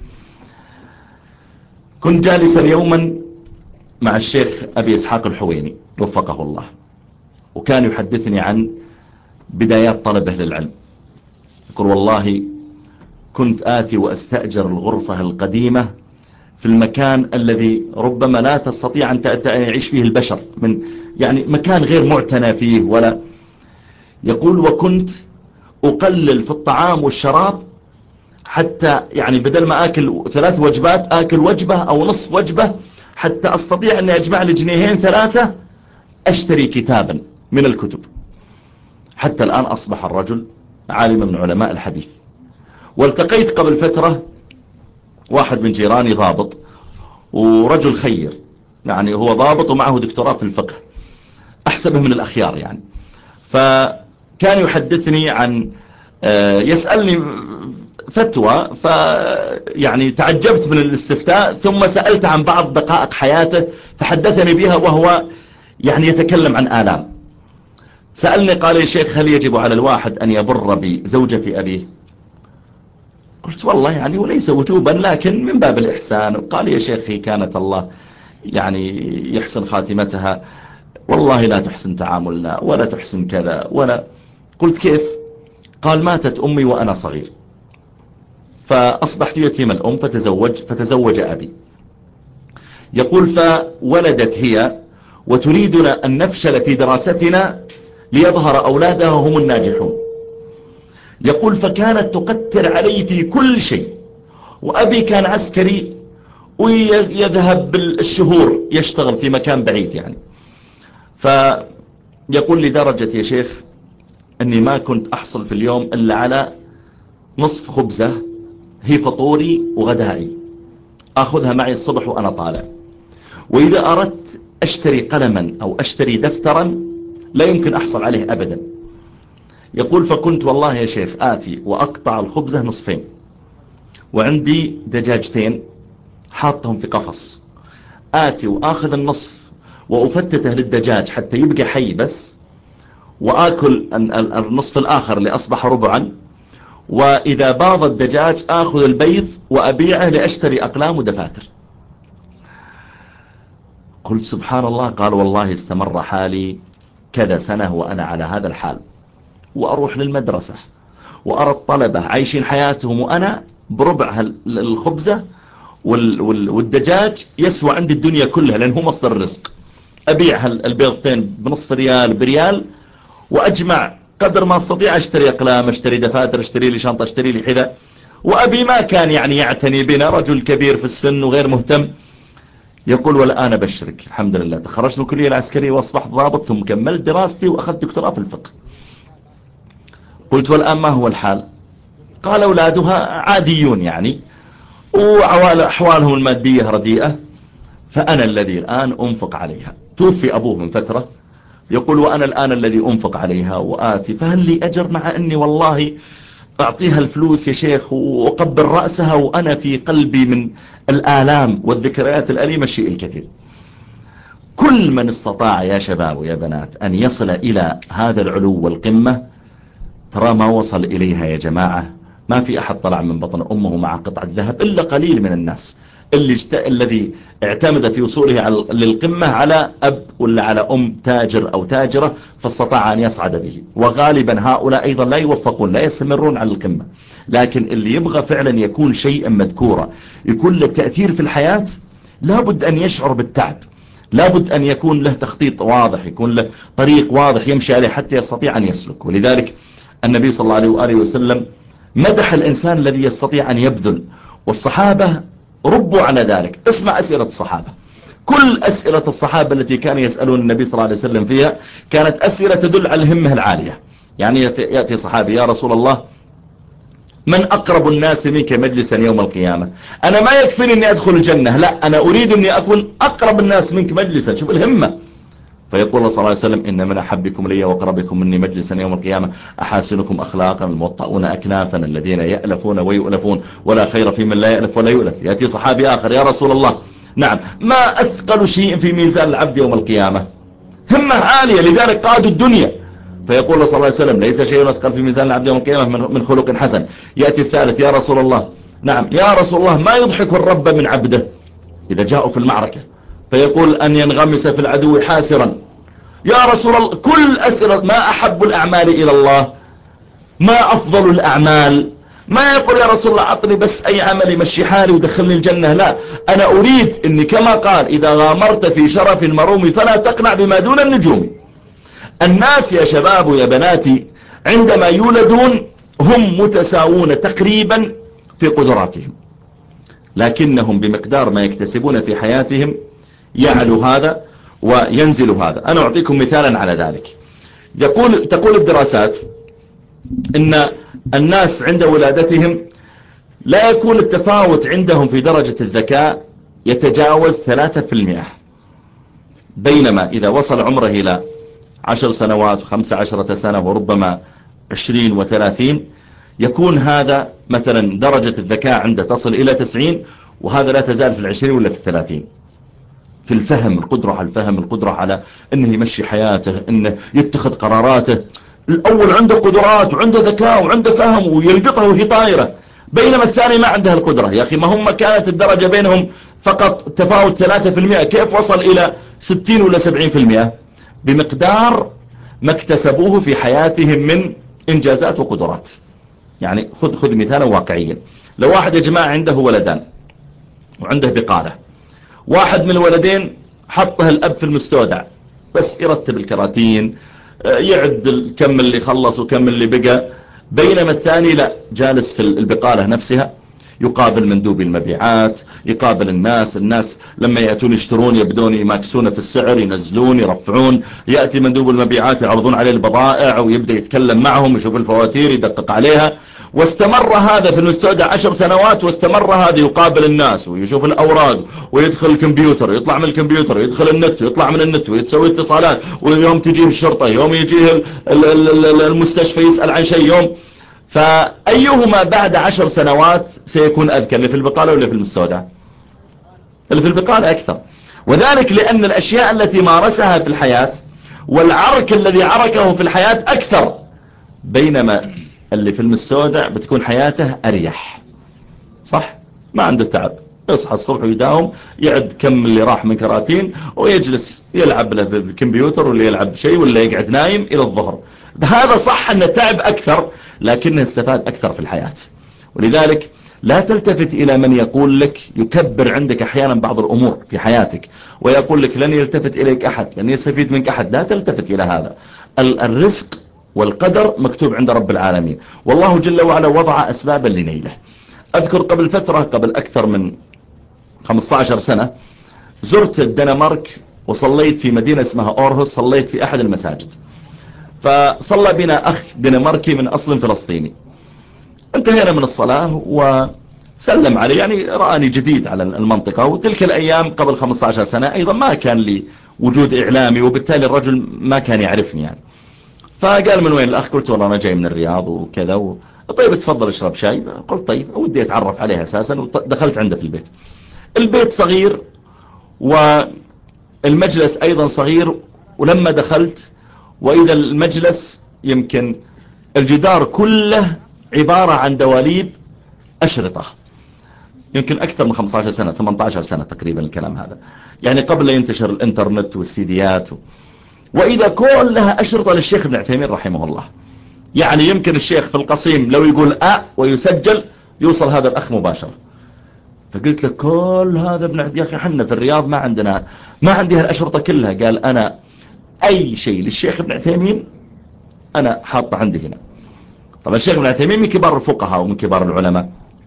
كنت جالسا يوما مع الشيخ أبي إسحاق الحويني وفقه الله، وكان يحدثني عن بدايات طلبه للعلم. يقول والله كنت آتي وأستأجر الغرفة القديمة في المكان الذي ربما لا تستطيع أن يعيش فيه البشر، من يعني مكان غير معتنى فيه ولا. يقول وكنت أقلل في الطعام والشراب حتى يعني بدل ما آكل ثلاث وجبات آكل وجبة أو نصف وجبة حتى أستطيع أن أجمع لي جنيهين ثلاثة أشتري كتابا من الكتب. حتى الآن أصبح الرجل عالم من علماء الحديث. والتقيت قبل فترة واحد من جيراني ضابط ورجل خير، يعني هو ضابط ومعه دكتوراه في الفقه، أحسبه من الأخيار يعني. فكان يحدثني عن يسألني فتوى، فيعني تعجبت من الاستفتاء ثم سألت عن بعض دقائق حياته فحدثني بها وهو يعني يتكلم عن آلام. سألني قال يا شيخ هل يجب على الواحد أن يبر بزوجة أبيه؟ قلت والله يعني وليس وجوبا لكن من باب الإحسان. قال يا شيخ هي كانت الله يعني يحسن خاتمتها، والله لا تحسن تعاملنا ولا تحسن كذا ولا. قلت كيف؟ قال ماتت أمي وأنا صغير فأصبحت يتيم الأم فتزوج, فتزوج أبي. يقول فولدت هي وتريدنا أن نفشل في دراستنا ليظهر أولادها هم الناجحون. يقول فكانت تقتر علي في كل شيء، وأبي كان عسكري ويذهب بالشهور يشتغل في مكان بعيد يعني. فيقول لدرجة يا شيخ أني ما كنت أحصل في اليوم إلا على نصف خبزة هي فطوري وغدائي، أخذها معي الصبح وأنا طالع. وإذا أردت أشتري قلما أو أشتري دفترا لا يمكن أحصل عليه أبدا. يقول فكنت والله يا شيخ آتي وأقطع الخبزة نصفين، وعندي دجاجتين حاطهم في قفص، آتي وآخذ النصف وأفتته للدجاج حتى يبقى حي بس، وآكل النصف الآخر اللي أصبح ربعا، وإذا باض الدجاج آخذ البيض وأبيعه لأشتري أقلام ودفاتر. قلت سبحان الله. قال والله استمر حالي كذا سنة وأنا على هذا الحال، وأروح للمدرسة وأرى الطلبة عايشين حياتهم وأنا بربع الخبزة والدجاج يسوى عندي الدنيا كلها، لأنه هو مصدر الرزق. أبيع البيضتين بنصف ريال بريال، وأجمع قدر ما استطيع، اشتري أقلام، اشتري دفاتر، اشتري لي شنطة، اشتري لي حذاء. وأبي ما كان يعني يعتني بنا، رجل كبير في السن وغير مهتم. يقول والآن أبشرك الحمد لله تخرجت من الكلية العسكرية وأصبحت ضابط، ثم كملت دراستي وأخذت دكتوراه في الفقه. قلت والآن ما هو الحال؟ قال أولادها عاديون يعني، وأحوالهم المادية رديئة، فأنا الذي الآن أنفق عليها. توفي أبوه من فترة. يقول وأنا الآن الذي أنفق عليها وآتي، فهل لي أجر مع أني والله أعطيها الفلوس يا شيخ وأقبل رأسها وأنا في قلبي من الآلام والذكريات الأليمة الشيء الكثير. كل من استطاع يا شباب ويا بنات أن يصل إلى هذا العلو والقمة ترى ما وصل إليها يا جماعة. ما في أحد طلع من بطن أمه مع قطعة ذهب إلا قليل من الناس اللي جت... الذي اعتمد في وصوله على... للقمة على أب ولا على أم تاجر أو تاجرة فاستطاع أن يصعد به. وغالبا هؤلاء أيضا لا يوفقون، لا يستمرون على القمة. لكن اللي يبغى فعلا يكون شيئا مذكورا، يكون له تأثير في الحياة، لابد أن يشعر بالتعب، لابد أن يكون له تخطيط واضح، يكون له طريق واضح يمشي عليه حتى يستطيع أن يسلك. ولذلك النبي صلى الله عليه وآله وسلم مدح الإنسان الذي يستطيع أن يبذل، والصحابة ربوا على ذلك. اسمع أسئلة الصحابة، كل أسئلة الصحابة التي كانوا يسألون النبي صلى الله عليه وسلم فيها كانت أسئلة تدل على الهمة العالية. يعني يأتي صحابي يا رسول الله من أقرب الناس منك مجلسا يوم القيامة؟ أنا ما يكفيني أني أدخل الجنة، لا أنا أريد أني أكون أقرب الناس منك مجلسا. شوف الهمة. فيقول الله صلى الله عليه وسلم إن من أحبكم لي وقربكم مني مجلسا يوم القيامة أحاسنكم أخلاقا الموطئون أكنافا الذين يألفون ويؤلفون ولا خير في من لا يألف ولا يؤلف. يأتي صحابي آخر يا رسول الله نعم ما أثقل شيء في ميزان العبد يوم القيامة؟ همة عالية لذلك قادوا الدنيا. فيقول الله صلى الله عليه وسلم ليس شيء أثقل في ميزان العبد يوم القيامة من خلق حسن. يأتي الثالث يا رسول الله نعم يا رسول الله ما يضحك الرب من عبده إذا جاءوا في المعركة؟ فيقول أن ينغمس في العدو حاسرا. يا رسول الله كل أسئلة ما أحب الأعمال إلى الله، ما أفضل الأعمال. ما يقول يا رسول الله أعطني بس أي عمل يمشي حالي ودخلني الجنة، لا أنا أريد أني كما قال إذا غامرت في شرف المروم فلا تقنع بما دون النجوم. الناس يا شباب ويا بناتي عندما يولدون هم متساوون تقريبا في قدراتهم، لكنهم بمقدار ما يكتسبون في حياتهم يعلو هذا وينزل هذا. أنا أعطيكم مثالا على ذلك. يقول تقول الدراسات إن الناس عند ولادتهم لا يكون التفاوت عندهم في درجة الذكاء يتجاوز ثلاثة في المئة، بينما إذا وصل عمره إلى عشر سنوات وخمس عشرة سنة وربما عشرين وثلاثين يكون هذا مثلا درجة الذكاء عنده تصل إلى تسعين، وهذا لا تزال في العشرين ولا في الثلاثين. في الفهم، القدرة على الفهم، القدرة على أنه يمشي حياته، أنه يتخذ قراراته. الأول عنده قدرات وعنده ذكاء وعنده فهم ويلقطها وهي طائرة، بينما الثاني ما عنده القدرة. يا أخي ما هم كانت الدرجة بينهم فقط تفاوت ثلاثة في المئة، كيف وصل إلى ستين ولا سبعين في المئة؟ بمقدار ما اكتسبوه في حياتهم من إنجازات وقدرات. يعني خذ خذ مثالا واقعيا. لو واحد يا جماعة عنده ولدان وعنده بقالة، واحد من الولدين حطه الأب في المستودع بس يرتب الكراتين، يعد كم اللي خلص وكم اللي بقى، بينما الثاني لا، جالس في البقالة نفسها، يقابل مندوبي المبيعات، يقابل الناس الناس لما يأتون يشترون يبدون يماكسون في السعر، ينزلون يرفعون، يأتي مندوب المبيعات يعرضون عليه البضائع ويبدأ يتكلم معهم، يشوف الفواتير يدقق عليها. واستمر هذا في المستودع عشر سنوات، واستمر هذا يقابل الناس ويشوف الأوراق ويدخل الكمبيوتر، يطلع من الكمبيوتر، يدخل النت ويطلع من النت ويتسوي اتصالات، ويوم تجيه الشرطة، يوم يجيه المستشفى يسأل عن شيء يوم. فأيهما بعد عشر سنوات سيكون أذكى، اللي في البقالة ولا في المستودع؟ اللي في البقالة أكثر. وذلك لأن الأشياء التي مارسها في الحياة والعرك الذي عركه في الحياة أكثر، بينما اللي في المستودع بتكون حياته أريح. صح؟ ما عنده تعب، يصحى الصبح ويداوم، يعد كم اللي راح من كراتين ويجلس يلعب له بالكمبيوتر ولا يلعب شيء ولا يقعد نايم إلى الظهر. هذا صح أنه تعب أكثر، لكنه استفاد أكثر في الحياة. ولذلك لا تلتفت إلى من يقول لك، يكبر عندك أحيانا بعض الأمور في حياتك ويقول لك لن يلتفت إليك أحد، لن يستفيد منك أحد. لا تلتفت إلى هذا. الرزق والقدر مكتوب عند رب العالمين، والله جل وعلا وضع أسبابا لنيله. أذكر قبل فترة، قبل أكثر من خمسة عشر سنة، زرت الدنمارك وصليت في مدينة اسمها أورهوس، صليت في أحد المساجد. فصلى بنا أخ دنماركي من أصل فلسطيني. انتهينا من الصلاة وسلم علي، يعني رآني جديد على المنطقة. وتلك الأيام قبل خمسة عشر سنة أيضا ما كان لي وجود إعلامي، وبالتالي الرجل ما كان يعرفني يعني. فقال من وين الأخ؟ قلت والله أنا جاي من الرياض وكذا و... طيب تفضل اشرب شاي. قلت طيب، ودي أتعرف عليه أساسا. ودخلت عنده في البيت. البيت صغير والمجلس أيضا صغير. ولما دخلت وإذا المجلس يمكن الجدار كله عبارة عن دواليب أشرطة، يمكن أكثر من خمسة عشر سنة، ثمانية عشر سنة تقريبا الكلام هذا، يعني قبل ينتشر الانترنت والسيديات و... وإذا كلها أشرطة للشيخ ابن عثيمين رحمه الله. يعني يمكن الشيخ في القصيم لو يقول أ ويسجل يوصل هذا الأخ مباشرة. فقلت له كل هذا ابن عثيمين؟ يا أخي حنا في الرياض ما عندنا ما عندي هالأشرطة كلها. قال أنا أي شيء للشيخ ابن عثيمين أنا حاطه عندي هنا. طبعا الشيخ ابن عثيمين من كبار الفقهاء ومن كبار العلماء.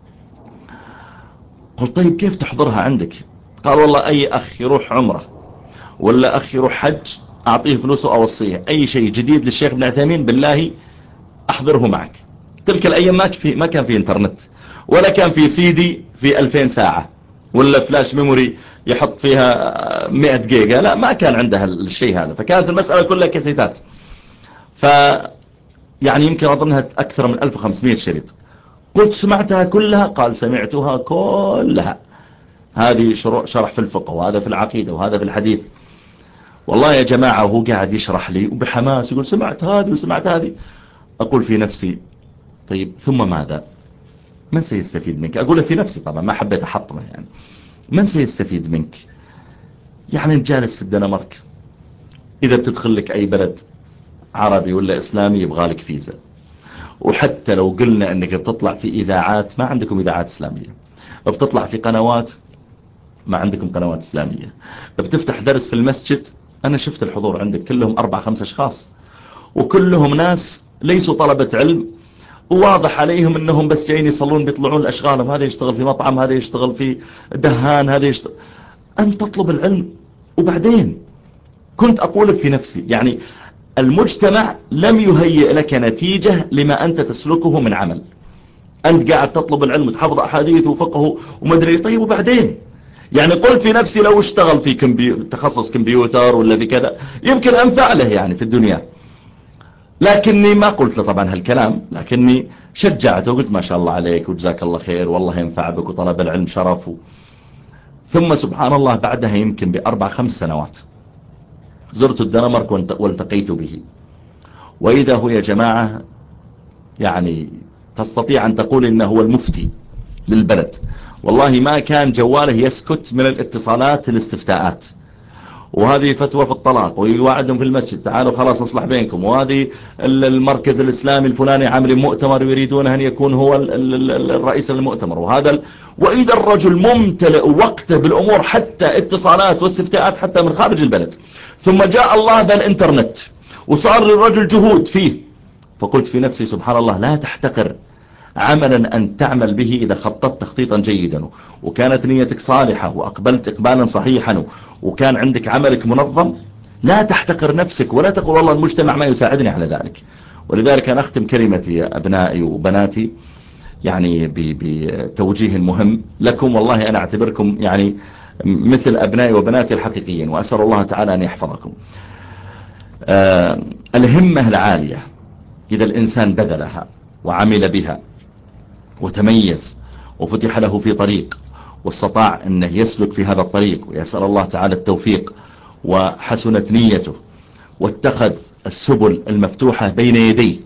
قلت طيب كيف تحضرها عندك؟ قال والله أي أخ يروح عمره ولا أخ يروح حج أعطيه فلوسه أوصيه، أي شيء جديد للشيخ ابن عثيمين بالله أحضره معك. تلك الأيام ما, في ما كان في انترنت، ولا كان في سيدي في ألفين ساعة، ولا فلاش ميموري يحط فيها مئة جيجا، لا ما كان عندها الشيء هذا. فكانت المسألة كلها كاسيتات. ف يعني يمكن أظنها أكثر من ألف وخمسمائة شريط. قلت سمعتها كلها؟ قال سمعتها كلها. هذه شرح في الفقه، وهذا في العقيدة، وهذا في الحديث. والله يا جماعة وهو قاعد يشرح لي وبحماس يقول سمعت هذه وسمعت هذه، أقول في نفسي طيب ثم ماذا؟ من سيستفيد منك؟ أقول في نفسي طبعا، ما حبيت أحطمه يعني. من سيستفيد منك؟ يعني انت جالس في الدنمارك، إذا بتدخل لك أي بلد عربي ولا إسلامي يبغى لك فيزا. وحتى لو قلنا أنك بتطلع في إذاعات، ما عندكم إذاعات إسلامية. بتطلع في قنوات، ما عندكم قنوات إسلامية. بتفتح درس في المسجد، أنا شفت الحضور عندك كلهم أربع خمس أشخاص، وكلهم ناس ليسوا طلبة علم، وواضح عليهم أنهم بس جايين يصلون بيطلعون لأشغالهم. هذا يشتغل في مطعم، هذا يشتغل في دهان، هذا يشتغل. أن تطلب العلم. وبعدين كنت أقول في نفسي يعني المجتمع لم يهيئ لك نتيجة لما أنت تسلكه من عمل. أنت قاعد تطلب العلم وتحفظ أحاديث وفقه ومدري. طيب وبعدين؟ يعني قلت في نفسي لو اشتغل في كمبيو... تخصص كمبيوتر ولا في كذا يمكن أنفع له يعني في الدنيا. لكني ما قلت له طبعا هالكلام، لكني شجعته وقلت ما شاء الله عليك وجزاك الله خير والله ينفع بك وطلب العلم شرف. ثم سبحان الله بعدها يمكن بأربع خمس سنوات زرت الدنمارك والتقيت به. وإذا هو يا جماعة يعني تستطيع أن تقول إنه هو المفتي للبلد. والله ما كان جواله يسكت من الاتصالات الاستفتاءات، وهذه فتوى في الطلاق، ويوعدهم في المسجد تعالوا خلاص اصلح بينكم، وهذه المركز الإسلامي الفلاني عامل مؤتمر يريدون أن يكون هو الرئيس المؤتمر، وهذا. وإذا الرجل ممتلئ وقته بالأمور، حتى اتصالات واستفتاءات حتى من خارج البلد. ثم جاء الله بالإنترنت وصار للرجل جهود فيه، فقلت في نفسي سبحان الله لا تحتقر عملا أن تعمل به إذا خططت تخطيطا جيدا وكانت نيتك صالحة وأقبلت إقبالا صحيحا وكان عندك عملك منظم، لا تحتقر نفسك ولا تقول والله المجتمع ما يساعدني على ذلك. ولذلك أنا أختم كلمتي يا أبنائي وبناتي يعني بتوجيه مهم لكم، والله أنا أعتبركم يعني مثل أبنائي وبناتي الحقيقيين، وأسأل الله تعالى أن يحفظكم. آه الهمة العالية إذا الإنسان بذلها وعمل بها وتميز وفتح له في طريق واستطاع أنه يسلك في هذا الطريق ويسأل الله تعالى التوفيق، وحسنت نيته واتخذ السبل المفتوحة بين يديه،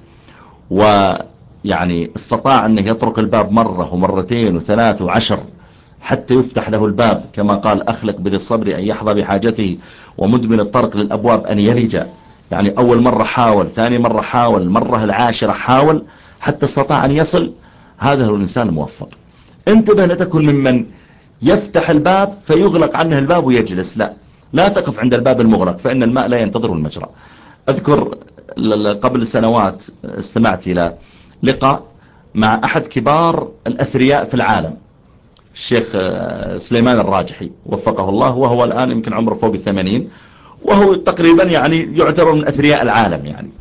ويعني استطاع أنه يطرق الباب مرة ومرتين وثلاث وعشر حتى يفتح له الباب، كما قال أخلق بذي الصبر أن يحظى بحاجته ومدمن الطرق للأبواب أن يلج. يعني أول مرة حاول، ثاني مرة حاول، المرة العاشرة حاول حتى استطاع أن يصل. هذا هو الإنسان الموفق. انتبه لا تكن ممن يفتح الباب فيغلق عنه الباب ويجلس، لا لا تقف عند الباب المغلق فإن الماء لا ينتظر المجرى. أذكر قبل سنوات استمعت إلى لقاء مع أحد كبار الأثرياء في العالم، الشيخ سليمان الراجحي وفقه الله، وهو الآن يمكن عمره فوق الثمانين، وهو تقريبا يعني يعتبر من أثرياء العالم يعني،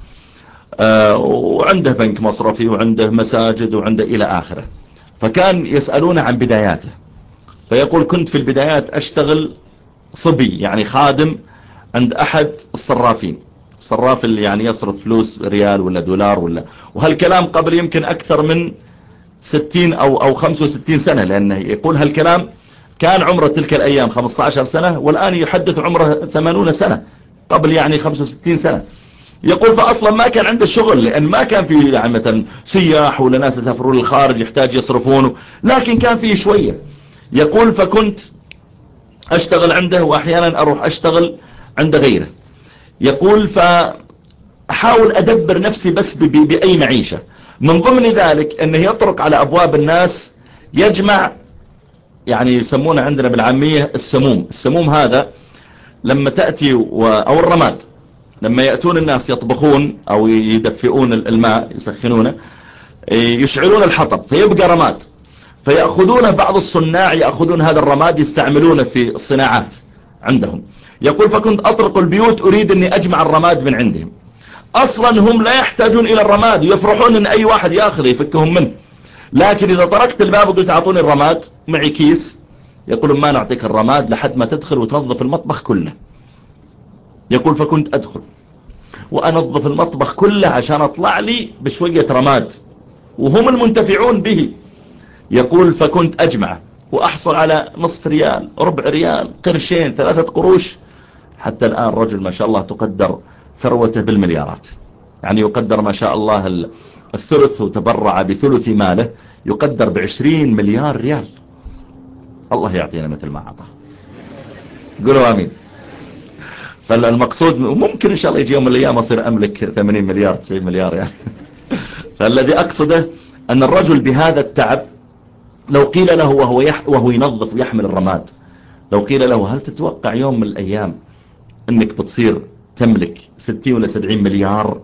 آه وعنده بنك مصرفي وعنده مساجد وعنده إلى آخره. فكان يسألون عن بداياته، فيقول كنت في البدايات أشتغل صبي يعني خادم عند أحد الصرافين، الصراف اللي يعني يصرف فلوس ريال ولا دولار ولا، وهالكلام قبل يمكن أكثر من ستين أو, أو خمسة وستين سنة، لأنه يقول هالكلام كان عمره تلك الأيام خمسة عشر سنة، والآن يحدث عمره ثمانين سنة قبل يعني خمسة وستين سنة. يقول فأصلا ما كان عنده شغل، لأن ما كان فيه يعني مثلا سياح ولا ناس يسافرون للخارج يحتاج يصرفونه، لكن كان فيه شوية. يقول فكنت أشتغل عنده وأحيانا أروح أشتغل عند غيره. يقول فأحاول أدبر نفسي بس بأي معيشة، من ضمن ذلك أنه يطرق على أبواب الناس يجمع، يعني يسمونه عندنا بالعامية السموم. السموم هذا لما تأتي و... أو الرماد لما يأتون الناس يطبخون أو يدفئون الماء يسخنونه يشعلون الحطب فيبقى رماد، فيأخذونه بعض الصناع يأخذون هذا الرماد يستعملونه في الصناعات عندهم. يقول فكنت أطرق البيوت أريد أني أجمع الرماد من عندهم، أصلا هم لا يحتاجون إلى الرماد ويفرحون أن أي واحد يأخذ يفكهم منه، لكن إذا طرقت الباب وقلت أعطوني الرماد معي كيس، يقولون ما نعطيك الرماد لحد ما تدخل وتنظف المطبخ كله. يقول فكنت أدخل وأنظف المطبخ كله عشان أطلع لي بشوية رماد وهم المنتفعون به. يقول فكنت أجمعه وأحصل على نصف ريال، ربع ريال، قرشين، ثلاثة قروش، حتى الآن رجل ما شاء الله تقدر ثروته بالمليارات، يعني يقدر ما شاء الله الثلث وتبرع بثلث ماله يقدر بعشرين مليار ريال. الله يعطينا مثل ما أعطاه، قولوا آمين. فالمقصود ممكن إن شاء الله يجي يوم من الأيام أصير أملك ثمانين مليار تسعين مليار يعني. فالذي أقصده أن الرجل بهذا التعب لو قيل له وهو, يح وهو ينظف ويحمل الرماد، لو قيل له هل تتوقع يوم من الأيام أنك بتصير تملك ستين ولا سبعين مليار،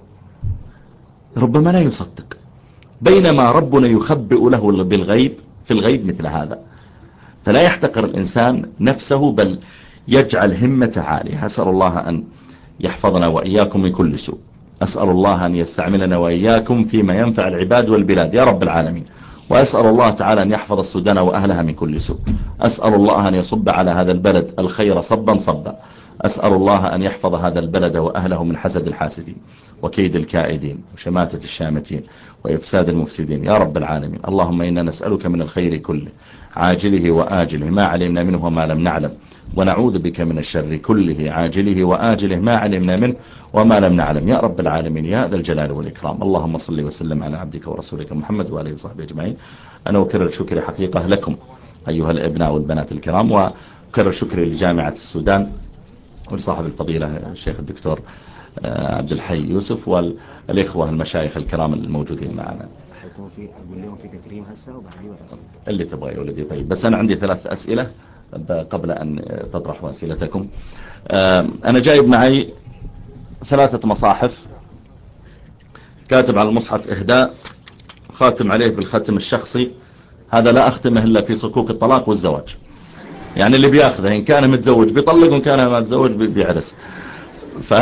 ربما لا يصدق، بينما ربنا يخبئ له بالغيب في الغيب مثل هذا. فلا يحتقر الإنسان نفسه بل يجعل همة عالية. أسأل الله أن يحفظنا وإياكم من كل سوء، أسأل الله أن يستعملنا وإياكم فيما ينفع العباد والبلاد يا رب العالمين، وأسأل الله تعالى أن يحفظ السودان وأهلها من كل سوء، أسأل الله أن يصب على هذا البلد الخير صبا صبا، أسأل الله أن يحفظ هذا البلد وأهله من حسد الحاسدين وكيد الكائدين وشماتة الشامتين وإفساد المفسدين يا رب العالمين. اللهم إنا نسألك من الخير كله عاجله وآجله ما علمنا منه وما لم نعلم، ونعوذ بك من الشر كله عاجله وآجله ما علمنا منه وما لم نعلم يا رب العالمين يا ذا الجلال والإكرام. اللهم صل وسلم على عبدك ورسولك محمد وآله وصحبه أجمعين. أنا أكرر شكري حقيقة لكم أيها الأبناء والبنات الكرام، وأكرر شكري لجامعة السودان ولصاحب الفضيلة الشيخ الدكتور عبد الحي يوسف والإخوة المشايخ الكرام الموجودين معنا. حيكون في أقول لهم في تكريم هسه وبعدين أسئلة اللي تبغى يا ولدي. طيب بس أنا عندي ثلاث أسئلة قبل أن تطرحوا أسئلتكم. أنا جايب معي ثلاثة مصاحف كاتب على المصحف إهداء، خاتم عليه بالختم الشخصي، هذا لا أختمه إلا في صكوك الطلاق والزواج. يعني اللي بياخذه إن كان متزوج بيطلق وإن كان ما متزوج بيعرس. ف...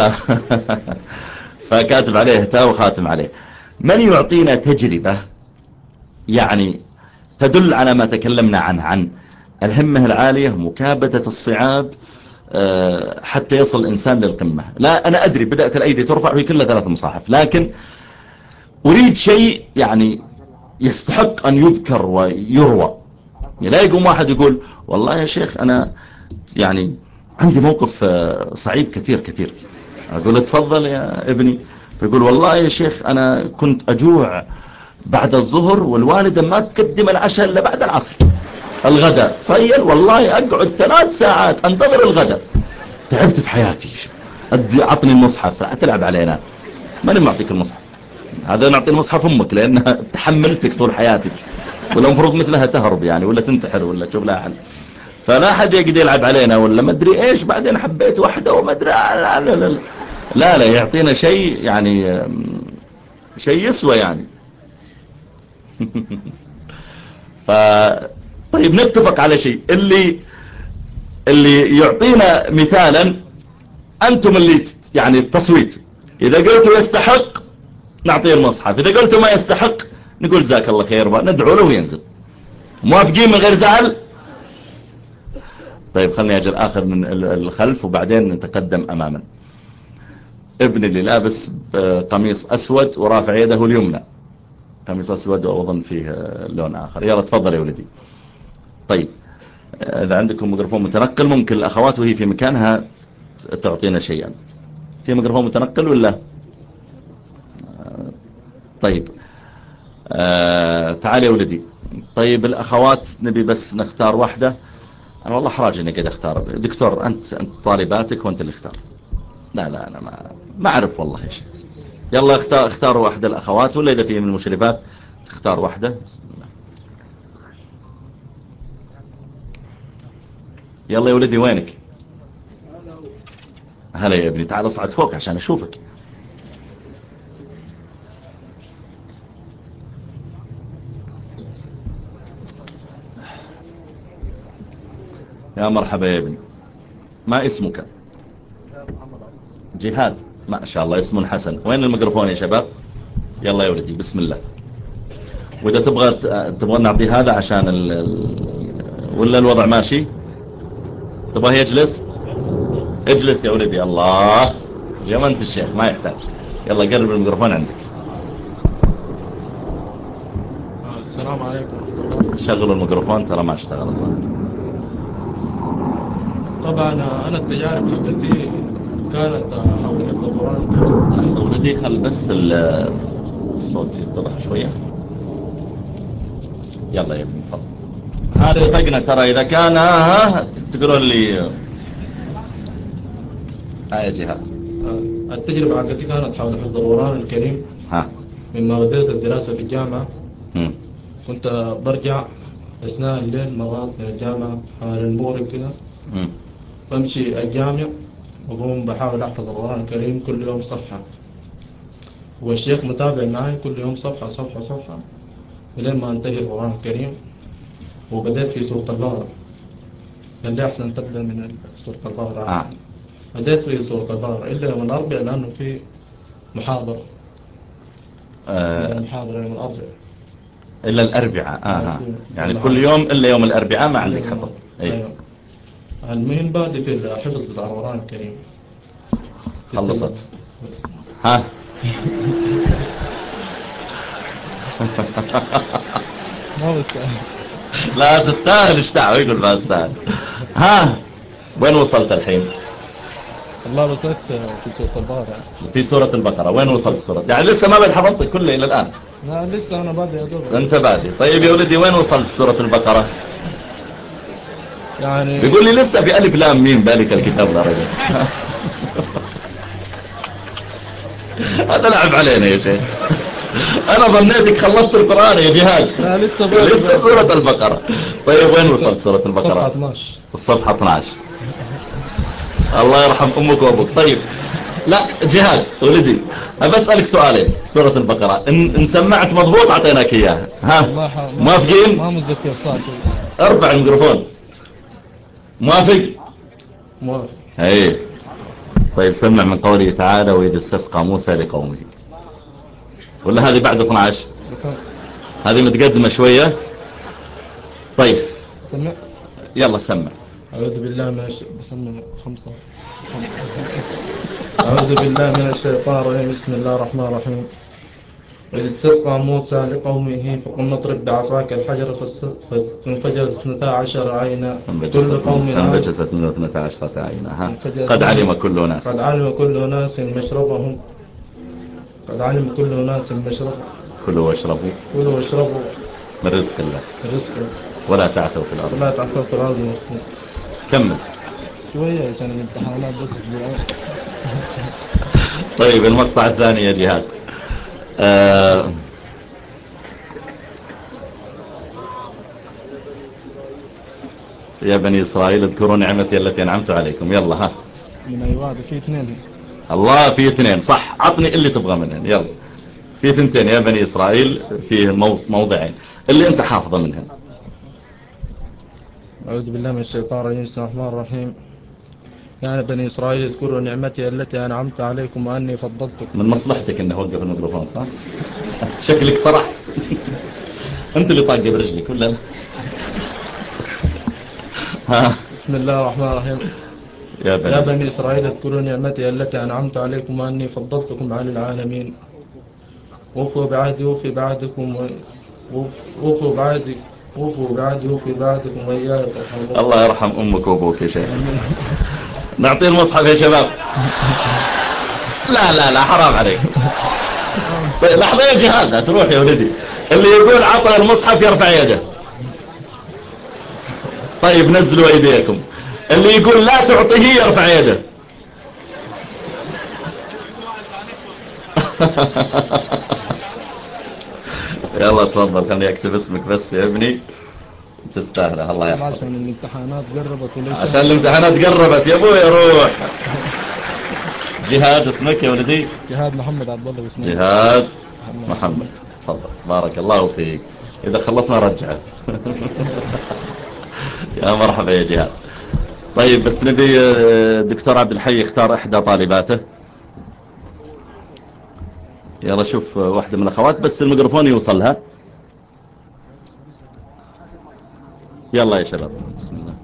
فكاتب عليه إهداء وخاتم عليه. من يعطينا تجربة يعني تدل على ما تكلمنا عنه، عن الهمة العالية، مكابدة الصعاب حتى يصل الإنسان للقمة. لا أنا أدري بدأت الأيدي ترفع في كل ثلاث مصاحف، لكن أريد شيء يعني يستحق أن يذكر ويروى. لا يقوم واحد يقول والله يا شيخ أنا يعني عندي موقف صعيب كثير كثير. أقول تفضل يا ابني. فيقول والله يا شيخ أنا كنت أجوع بعد الظهر والوالدة ما تقدم العشاء إلا بعد العصر، الغداء صيل والله أقعد ثلاث ساعات أنتظر الغداء، تعبت في حياتي، أعطني المصحف. لا تلعب علينا، ماني معطيك المصحف، هذا نعطي المصحف أمك لأنها تحملتك طول حياتك، ولا مفروض مثلها تهرب يعني، ولا تنتحر ولا تشوف لها حل. فلا حد يقدر يلعب علينا ولا ما ادري ايش، بعدين حبيت واحدة وما ادري لا لا, لا, لا, لا يعطينا شيء يعني شيء يسوى يعني. ف طيب نتفق على شيء، اللي اللي يعطينا مثالا أنتم اللي يعني التصويت، إذا قلتوا يستحق نعطيه المصحف، إذا قلتوا ما يستحق نقول جزاك الله خير ندعو له وينزل. موافقين من غير زعل؟ طيب خلني أجل آخر من الخلف وبعدين نتقدم أماما. ابن اللي لابس قميص أسود ورافع يده اليمنى، قميص أسود وأظن فيه لون آخر. يلا تفضل يا ولدي. طيب إذا عندكم ميكروفون متنقل ممكن الأخوات وهي في مكانها تعطينا شيئا. في ميكروفون متنقل ولا؟ طيب آه تعال يا ولدي. طيب الأخوات نبي بس نختار واحدة. أنا والله حراج إني قد أختار. دكتور أنت أنت طالباتك وأنت اللي اختار. لا لا أنا ما ما أعرف والله إيش. يلا اختار اختاروا واحدة الأخوات، ولا إذا في من المشرفات تختار واحدة. بسم الله. يلا يا ولدي وينك؟ هلا يا ابني، تعال اصعد فوق عشان أشوفك. يا مرحبا يا ابني، ما اسمك؟ جهاد، ما شاء الله اسم حسن. وين الميكروفون يا شباب؟ يلا يا ولدي بسم الله. وإذا تبغى تبغى نعطي هذا عشان ال... ولا الوضع ماشي؟ تبغى يجلس؟ اجلس يا ولدي. الله يا ما انت الشيخ ما يحتاج. يلا قرب الميكروفون عندك. السلام عليكم. شغلوا الميكروفون ترى ما اشتغل الله. طبعا انا التجارب حقتي كانت حول القرآن. ولدي خل بس الصوت يتضح شوية. يلا يا ابني تفضل. هذا اتفقنا ترى إذا كان ها تقولون لي آية جهاد. التجربة حقتي كانت حول حفظ القرآن الكريم. ها مما بدأت الدراسة في الجامعة. هم. كنت برجع أثناء الليل مرات من الجامعة حوالي المغرب كده، بمشي الجامع وقوم بحاول أحفظ القرآن الكريم كل يوم صفحة، والشيخ متابع معي كل يوم صفحة صفحة صفحة لين ما انتهي القرآن الكريم. وبدأت في سورة البقرة، كان لي أحسن تبدأ من سورة البقرة. آه. بدأت في سورة البقرة إلا يوم الأربعاء لأنه في محاضرة. آه. محاضرة يوم الأربعاء إلا الأربعاء. آه. يعني كل يوم إلا يوم الأربعاء ما عندك حفظ. أيوة. المهم بعد في الحفظ بتاع القرآن الكريم خلصت. ها ما بستاهل. لا تستاهل ايش دعوه يقول ما استاهل. ها وين وصلت الحين؟ والله وصلت في سورة البقرة. في سورة البقرة وين وصلت سورة؟ يعني لسه ما بد حفظت كله إلى الآن؟ لا لسه أنا بادي يا دوب. أنت بادي. طيب يا ولدي وين وصلت في سورة البقرة؟ يعني بيقول لي لسه في ألف لام ميم ذلك الكتاب العربي. هذا لعب علينا يا شيخ. أنا ظنيتك خلصت القرآن يا جهاد. لا لسه لسه سورة البقرة. طيب وين وصلت سورة البقرة؟ صفحة اثناشر. الصفحة اثناشر. الله يرحم أمك وأبوك. طيب لا جهاد ولدي أبسألك سؤالين سورة البقرة إن, إن سمعت مضبوط عطيناك إياها. ها موافقين؟ ما متذكر الصوت. ارفع الميكروفون. موافق؟ موافق. ايه طيب سمع من قوله تعالى وإذ استسقى موسى لقومه، ولا هذه بعد اثنا عشر؟ هذه متقدمة شوية. طيب سمع. يلا سمع. أعوذ بالله من الشيطان خمسة أعوذ بالله من الشيطان الرجيم. بسم الله الرحمن الرحيم. وإذ استسقى موسى لقومه فقلنا اضرب بعصاك الحجر فانفجرت اثنتا عشر عينا كل قوم انبجست منه اثنتا عشرة عينا. قد علم كل ناس قد علم كل ناس مشربهم قد علم كل ناس مشربهم كلوا واشربوا كلوا واشربوا من رزق الله من رزق الله ولا تعثوا في الأرض ولا تعثوا في الأرض مفسدين. كمل شوية عشان الامتحانات بس. طيب المقطع الثاني يا جهاد. آه يا بني إسرائيل اذكروا نعمتي التي أنعمت عليكم. يلا ها من أيوة في اثنين. الله في اثنين صح. عطني اللي تبغى منهن. يلا في اثنتين يا بني إسرائيل في موضعين اللي أنت حافظه منهن. أعوذ بالله من الشيطان الرجيم. بسم الله الرحمن الرحيم. يا بني إسرائيل اذكروا نعمتي التي أنعمت عليكم وأني فضلتكم. من مصلحتك أنه وقف الميكروفون صح؟ شكلك فرحت. أنت اللي طاقة برجلك ولا ها؟ بسم الله الرحمن الرحيم. يا بني, يا بني إسرائيل اذكروا نعمتي التي أنعمت عليكم وأني فضلتكم على العالمين. وفوا بعهدي وفي بعهدكم وفوا بعهدي وفوا بعهدي وفي بعهدكم وإياي فارحبون. الله يرحم أمك وأبوك يا شيخ. نعطيه المصحف يا شباب. لا لا لا حرام عليك. طيب لحظة يا جهاد تروح يا ولدي. اللي يقول عطى المصحف يرفع يده. طيب نزلوا ايديكم. اللي يقول لا تعطيه يرفع يده. يلا تفضل خليني اكتب اسمك بس يا ابني. تستاهله الله يحفظك. عشان الامتحانات قربت وليش عشان الامتحانات قربت يا ابوي روح. جهاد اسمك يا ولدي؟ جهاد محمد عبد الله بسم الله. جهاد محمد تفضل بارك الله فيك. إذا خلصنا رجعه. يا مرحبا يا جهاد. طيب بس نبي الدكتور عبد الحي يختار إحدى طالباته. يلا شوف واحدة من الأخوات بس الميكروفون يوصلها. يلا يا شباب بسم الله.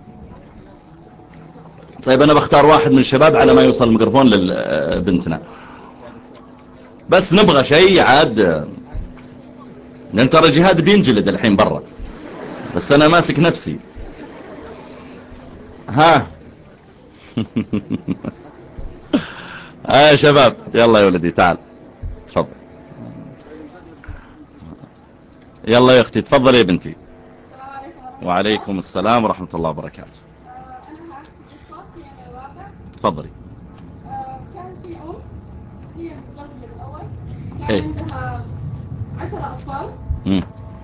طيب أنا بختار واحد من الشباب على ما يوصل الميكروفون لبنتنا. بس نبغى شيء عاد لأن ترى جهاد بينجلد الحين برا بس أنا ماسك نفسي. ها ها يا شباب يلا يا ولدي تعال تفضل. يلا يا أختي تفضل يا بنتي. وعليكم السلام ورحمة الله وبركاته. تفضلي. كان في أم هي متزوجة الأول كان إيه؟ عندها عشرة أطفال. امم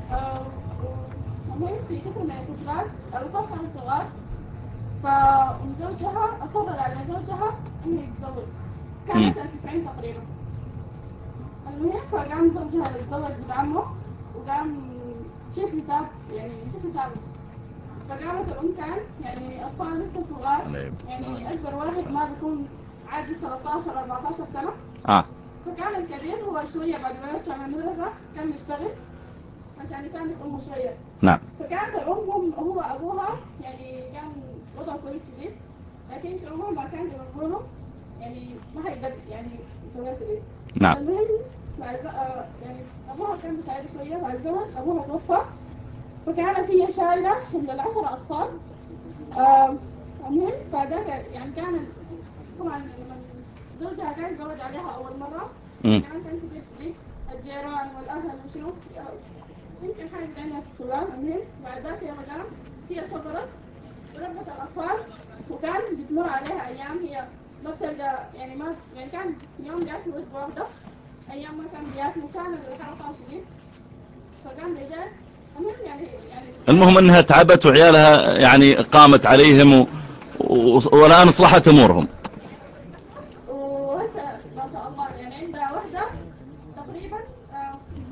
المهم في كثر من الطفلات الأطفال كانوا صغار فزوجها أصر على زوجها إنه يتزوج. كانت سنة تسعين تقريبا. المهم فقام زوجها يتزوج بنت عمه وقام شيخ حساب يعني شيخ حساب. فقامت الأم كان يعني أطفال لسه صغار يعني أكبر واحد ما بيكون عادي ثلاثة عشر أربعة عشر سنة. آه. فكان الكبير هو شوية بعد ما يرجع من المدرسة كان يشتغل عشان يساعد أمه شوية. نعم. فكانت الأم هو أبوها يعني كان وضعه كويس جدا لكن شعوره ما كان يقولوا يعني ما هيقدر يعني يسوي شيء. نعم. المهم بعد يعني أبوها كان بيساعد شوية بعد زمن أبوها توفى فكانت هي شايلة من العشرة أطفال. آه المهم بعدك يعني كان طبعا لما زوجها كان يتزوج عليها أول مرة كان كان كثير شديد الجيران والأهل وشنو يمكن حاجة ثانية في السودان. المهم بعد ذاك يوم قام هي صبرت وربت الأطفال وكان بتمر عليها أيام هي ما بتلقى يعني ما يعني كان يوم بياكلوا وجبة واحدة أيام ما كان بياكلوا كان الحرقة شديد فقام بيجان. المهم يعني يعني المهم انها تعبت وعيالها يعني قامت عليهم و... و... والآن اصلحت امورهم. وهسه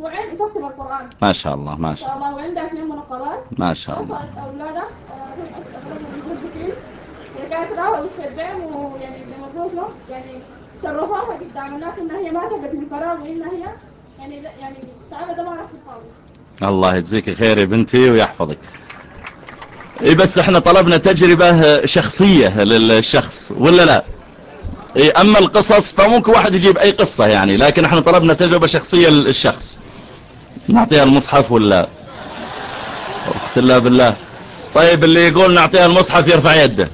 أسبوعين وتختم القرآن. ما شاء الله ما ما شاء شاء الله. الله. وعندها اثنين منقبات. ما شاء الله. وصلت أولادها هم أغلبهم مهندسين. هي دكاترة وتخدم ويعني زي ما تقولوا شنو يعني شرفوها قدام الناس إن هي ما تبت من فراغ وإن هي يعني يعني تعبت ما راح تفاوض. الله يجزيك خير يا بنتي ويحفظك. اي بس احنا طلبنا تجربة شخصية للشخص ولا لا؟ اي اما القصص فممكن واحد يجيب اي قصة يعني، لكن احنا طلبنا تجربة شخصية للشخص. نعطيها المصحف ولا وقت الله بالله؟ طيب اللي يقول نعطيها المصحف يرفع يده،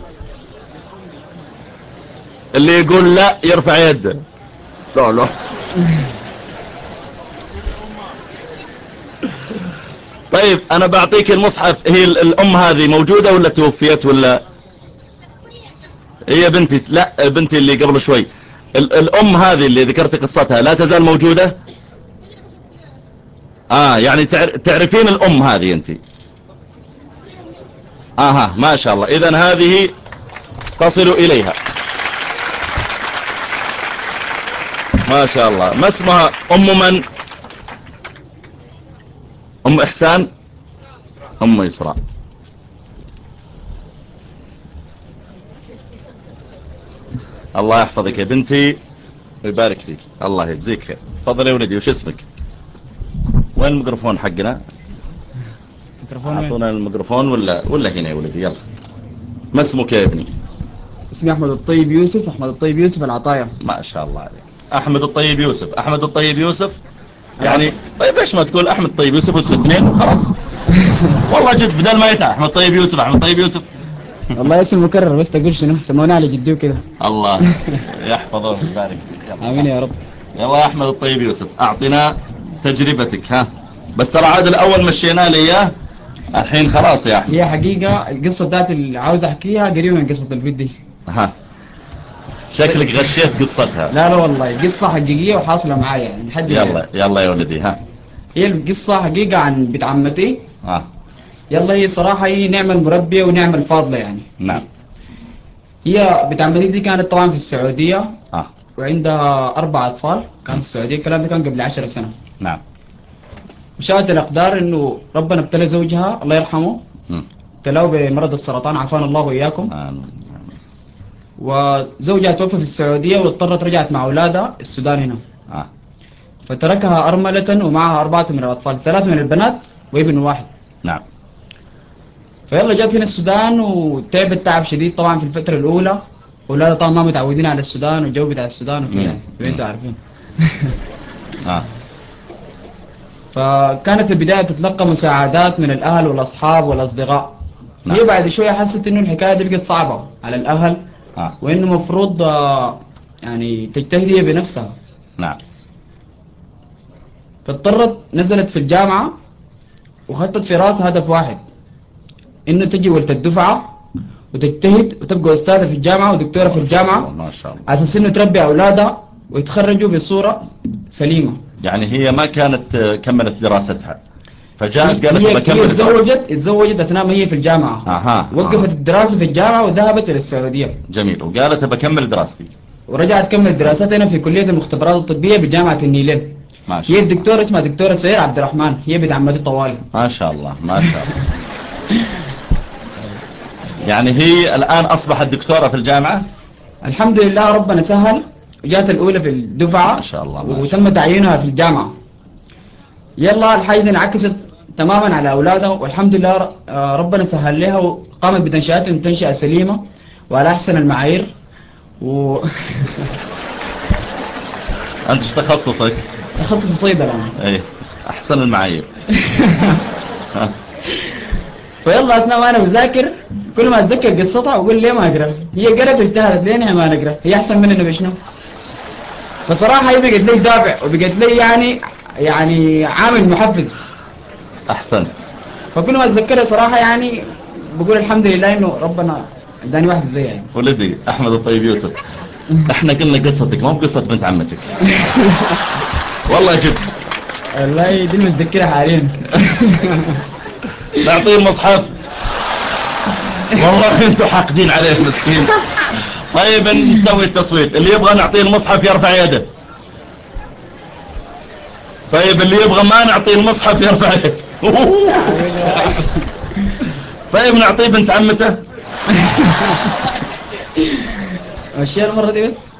اللي يقول لا يرفع يده. لا لا. طيب انا بعطيك المصحف. هي الام هذه موجودة ولا توفيت ولا هي بنتي؟ لا بنتي اللي قبل شوي. الام هذه اللي ذكرت قصتها لا تزال موجودة؟ اه يعني تعرفين الام هذه انت؟ اها ما شاء الله. اذن هذه تصل اليها ما شاء الله. ما اسمها؟ ام من؟ ام احسان؟ ام اسراء. الله يحفظك يا بنتي ويبارك فيك. الله يجزيك خير. تفضل يا ولدي. وش اسمك؟ وين الميكروفون حقنا؟ اعطونا الميكروفون ولا ولا هنا يا ولدي. يلا ما اسمك يا ابني؟ اسمي احمد الطيب يوسف. احمد الطيب يوسف العطايا. ما شاء الله عليك. احمد الطيب يوسف. احمد الطيب يوسف يعني. طيب ليش ما تقول احمد الطيب يوسف والاثنين خلاص؟ والله جد بدل ما يتعب احمد الطيب يوسف احمد الطيب يوسف. والله اسم مكرر بس تقول شنو سمونا على جدي وكذا. الله يحفظه ويبارك فيك. امين يا رب. يلا يا احمد الطيب يوسف اعطنا تجربتك. ها بس ترى عاد الاول مشينا لي اياه الحين خلاص يا احمد. هي حقيقة القصة ذات اللي عاوز احكيها قريبة من قصة الفيديو. ها شكلك غشيت قصتها. لا لا والله قصة حقيقية وحاصلة معايا يعني حد. يلا يلا يا ولدي. ها هي القصة حقيقة عن بنت عمتي. ها يلا هي صراحة هي نعمة المربية ونعمة الفاضلة يعني. نعم. هي بنت عمتي دي كانت طبعا في السعودية. اه وعندها أربع أطفال. كانت في السعودية. الكلام ده كان قبل عشر سنة. نعم. وشاءت الأقدار إنه ربنا ابتلى زوجها الله يرحمه. مم. ابتلاه بمرض السرطان عافانا الله وإياكم. آمين. وزوجها توفى في السعودية واضطرت رجعت مع أولادها السودان هنا. آه. فتركها أرملة ومعها أربعة من الأطفال، ثلاث من البنات وابن واحد. نعم. فيلا جات هنا السودان وتعبت تعب شديد طبعا في الفترة الأولى. أولادها طبعا ما متعودين على السودان والجو بتاع السودان وكذا زي انتوا عارفين. آه. فكانت في البداية تتلقى مساعدات من الأهل والأصحاب والأصدقاء. نعم. هي بعد شوية حست إنه الحكاية دي بقت صعبة على الأهل. آه. وإنه مفروض يعني تجتهد هي بنفسها. نعم. فاضطرت نزلت في الجامعة وخطت في راسها هدف واحد، إنه تجي ولد الدفعة وتجتهد وتبقى أستاذة في الجامعة ودكتورة في الجامعة ما شاء الله. على أساس إنه تربي أولادها ويتخرجوا بصورة سليمة. يعني هي ما كانت كملت دراستها فجاءت قالت هي بكمل هي الدراسة. اتزوجت اتزوجت أثناء ما هي في الجامعة. أها. وقفت آه. الدراسة في الجامعة وذهبت إلى السعودية. جميل. وقالت بكمل دراستي ورجعت تكمل دراستها في كلية المختبرات الطبية بجامعة النيلين. ما شاء هي الله. الدكتورة اسمها دكتورة سهير عبد الرحمن. هي بنت عمتي طوالي. ما شاء الله ما شاء الله. يعني هي الآن أصبحت دكتورة في الجامعة. الحمد لله ربنا سهل. جات الأولى في الدفعة ما شاء الله. ما شاء وتم تعيينها في الجامعة. يلا الحاجة دي انعكست تماما على أولادها والحمد لله ربنا سهل لها وقامت بتنشئتهم تنشئة سليمة وعلى أحسن المعايير و... أنت ايش تخصصك؟ تخصص صيدلة أنا. ايه أحسن المعايير. فيلا أثناء ما أنا بذاكر كل ما أتذكر قصتها أقول ليه ما أقرأ. هي قرأت واجتهدت ليه نحن ما نقرأ؟ هي أحسن مننا بشنو؟ فصراحة هي بقت لي دافع وبقت لي يعني يعني عامل محفز. أحسنت. فكل ما أتذكرها صراحة يعني بقول الحمد لله إنه ربنا اداني واحد زي يعني. ولدي أحمد الطيب يوسف احنا قلنا قصتك ما بقصة بنت عمتك. والله جد. والله دي المتذكرة حاليا. نعطيه المصحف. والله انتوا حاقدين عليه مسكين. طيب نسوي التصويت. اللي يبغى نعطيه المصحف يرفع يده. طيب اللي يبغى ما نعطيه المصحف يرفع يد. طيب نعطيه بنت عمته. مشيها المرة دي بس.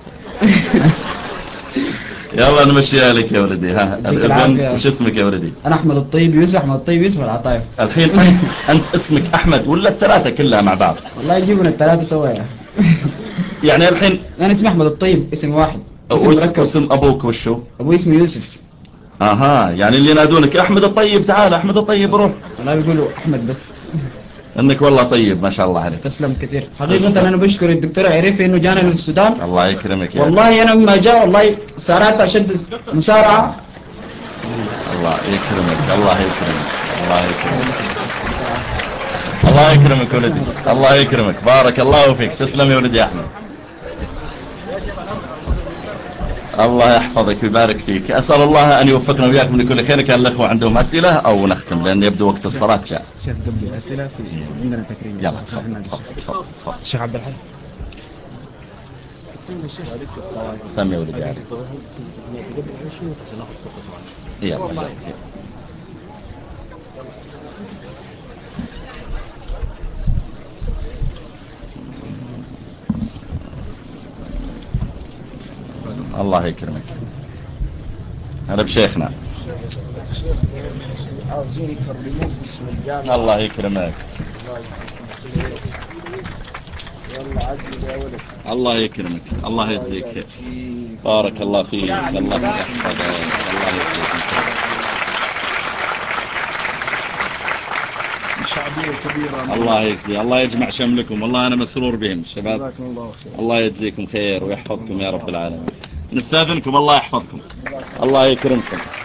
يلا نمشيها لك يا ولدي. ها الابن وش اسمك يا ولدي؟ انا احمد الطيب يوسف. احمد الطيب يوسف العطايف. الحين انت انت اسمك احمد ولا الثلاثه كلها مع بعض؟ والله يجيبون الثلاثه سوا. يعني الحين انا اسمي احمد الطيب اسم واحد. اسم, اسم ابوك وشو؟ ابوي اسمه يوسف. اها يعني اللي ينادونك احمد الطيب تعال احمد الطيب روح. والله بيقولوا احمد بس. انك والله طيب ما شاء الله عليك. تسلم كثير حقيقة. انا بشكر الدكتور عريفي انه جانا للسودان. الله يكرمك يا والله انا لما جاء والله سارعت اشد مسارعة. الله يكرمك الله يكرمك الله يكرمك الله يكرمك ولدي الله يكرمك بارك الله فيك. تسلم يا ولدي احمد. الله يحفظك ويبارك فيك. أسأل الله أن يوفقنا وياكم لكل خير. كان الأخوة عندهم أسئلة أو نختم لأن يبدو وقت الصلاة جاء. شيخ قبل الأسئلة في عندنا تكريم. يلا تفضل تفضل تفضل. شيخ عبد الحي. سمي ولدي علي. يلا الله يكرمك. هذا بشيخنا. عاوزين يكرموك باسم الجامعة. الله يكرمك. يلا عجل يا ولد. الله يكرمك الله يجزيك خير. بارك الله فيك. الله يحفظك. الله يجزيك شعبية كبيرة. الله يجزي. الله يجمع شملكم. والله أنا مسرور بهم شباب. جزاكم الله خير. الله يجزيكم خير ويحفظكم يا رب العالمين. نستاذنكم الله يحفظكم. الله يكرمكم.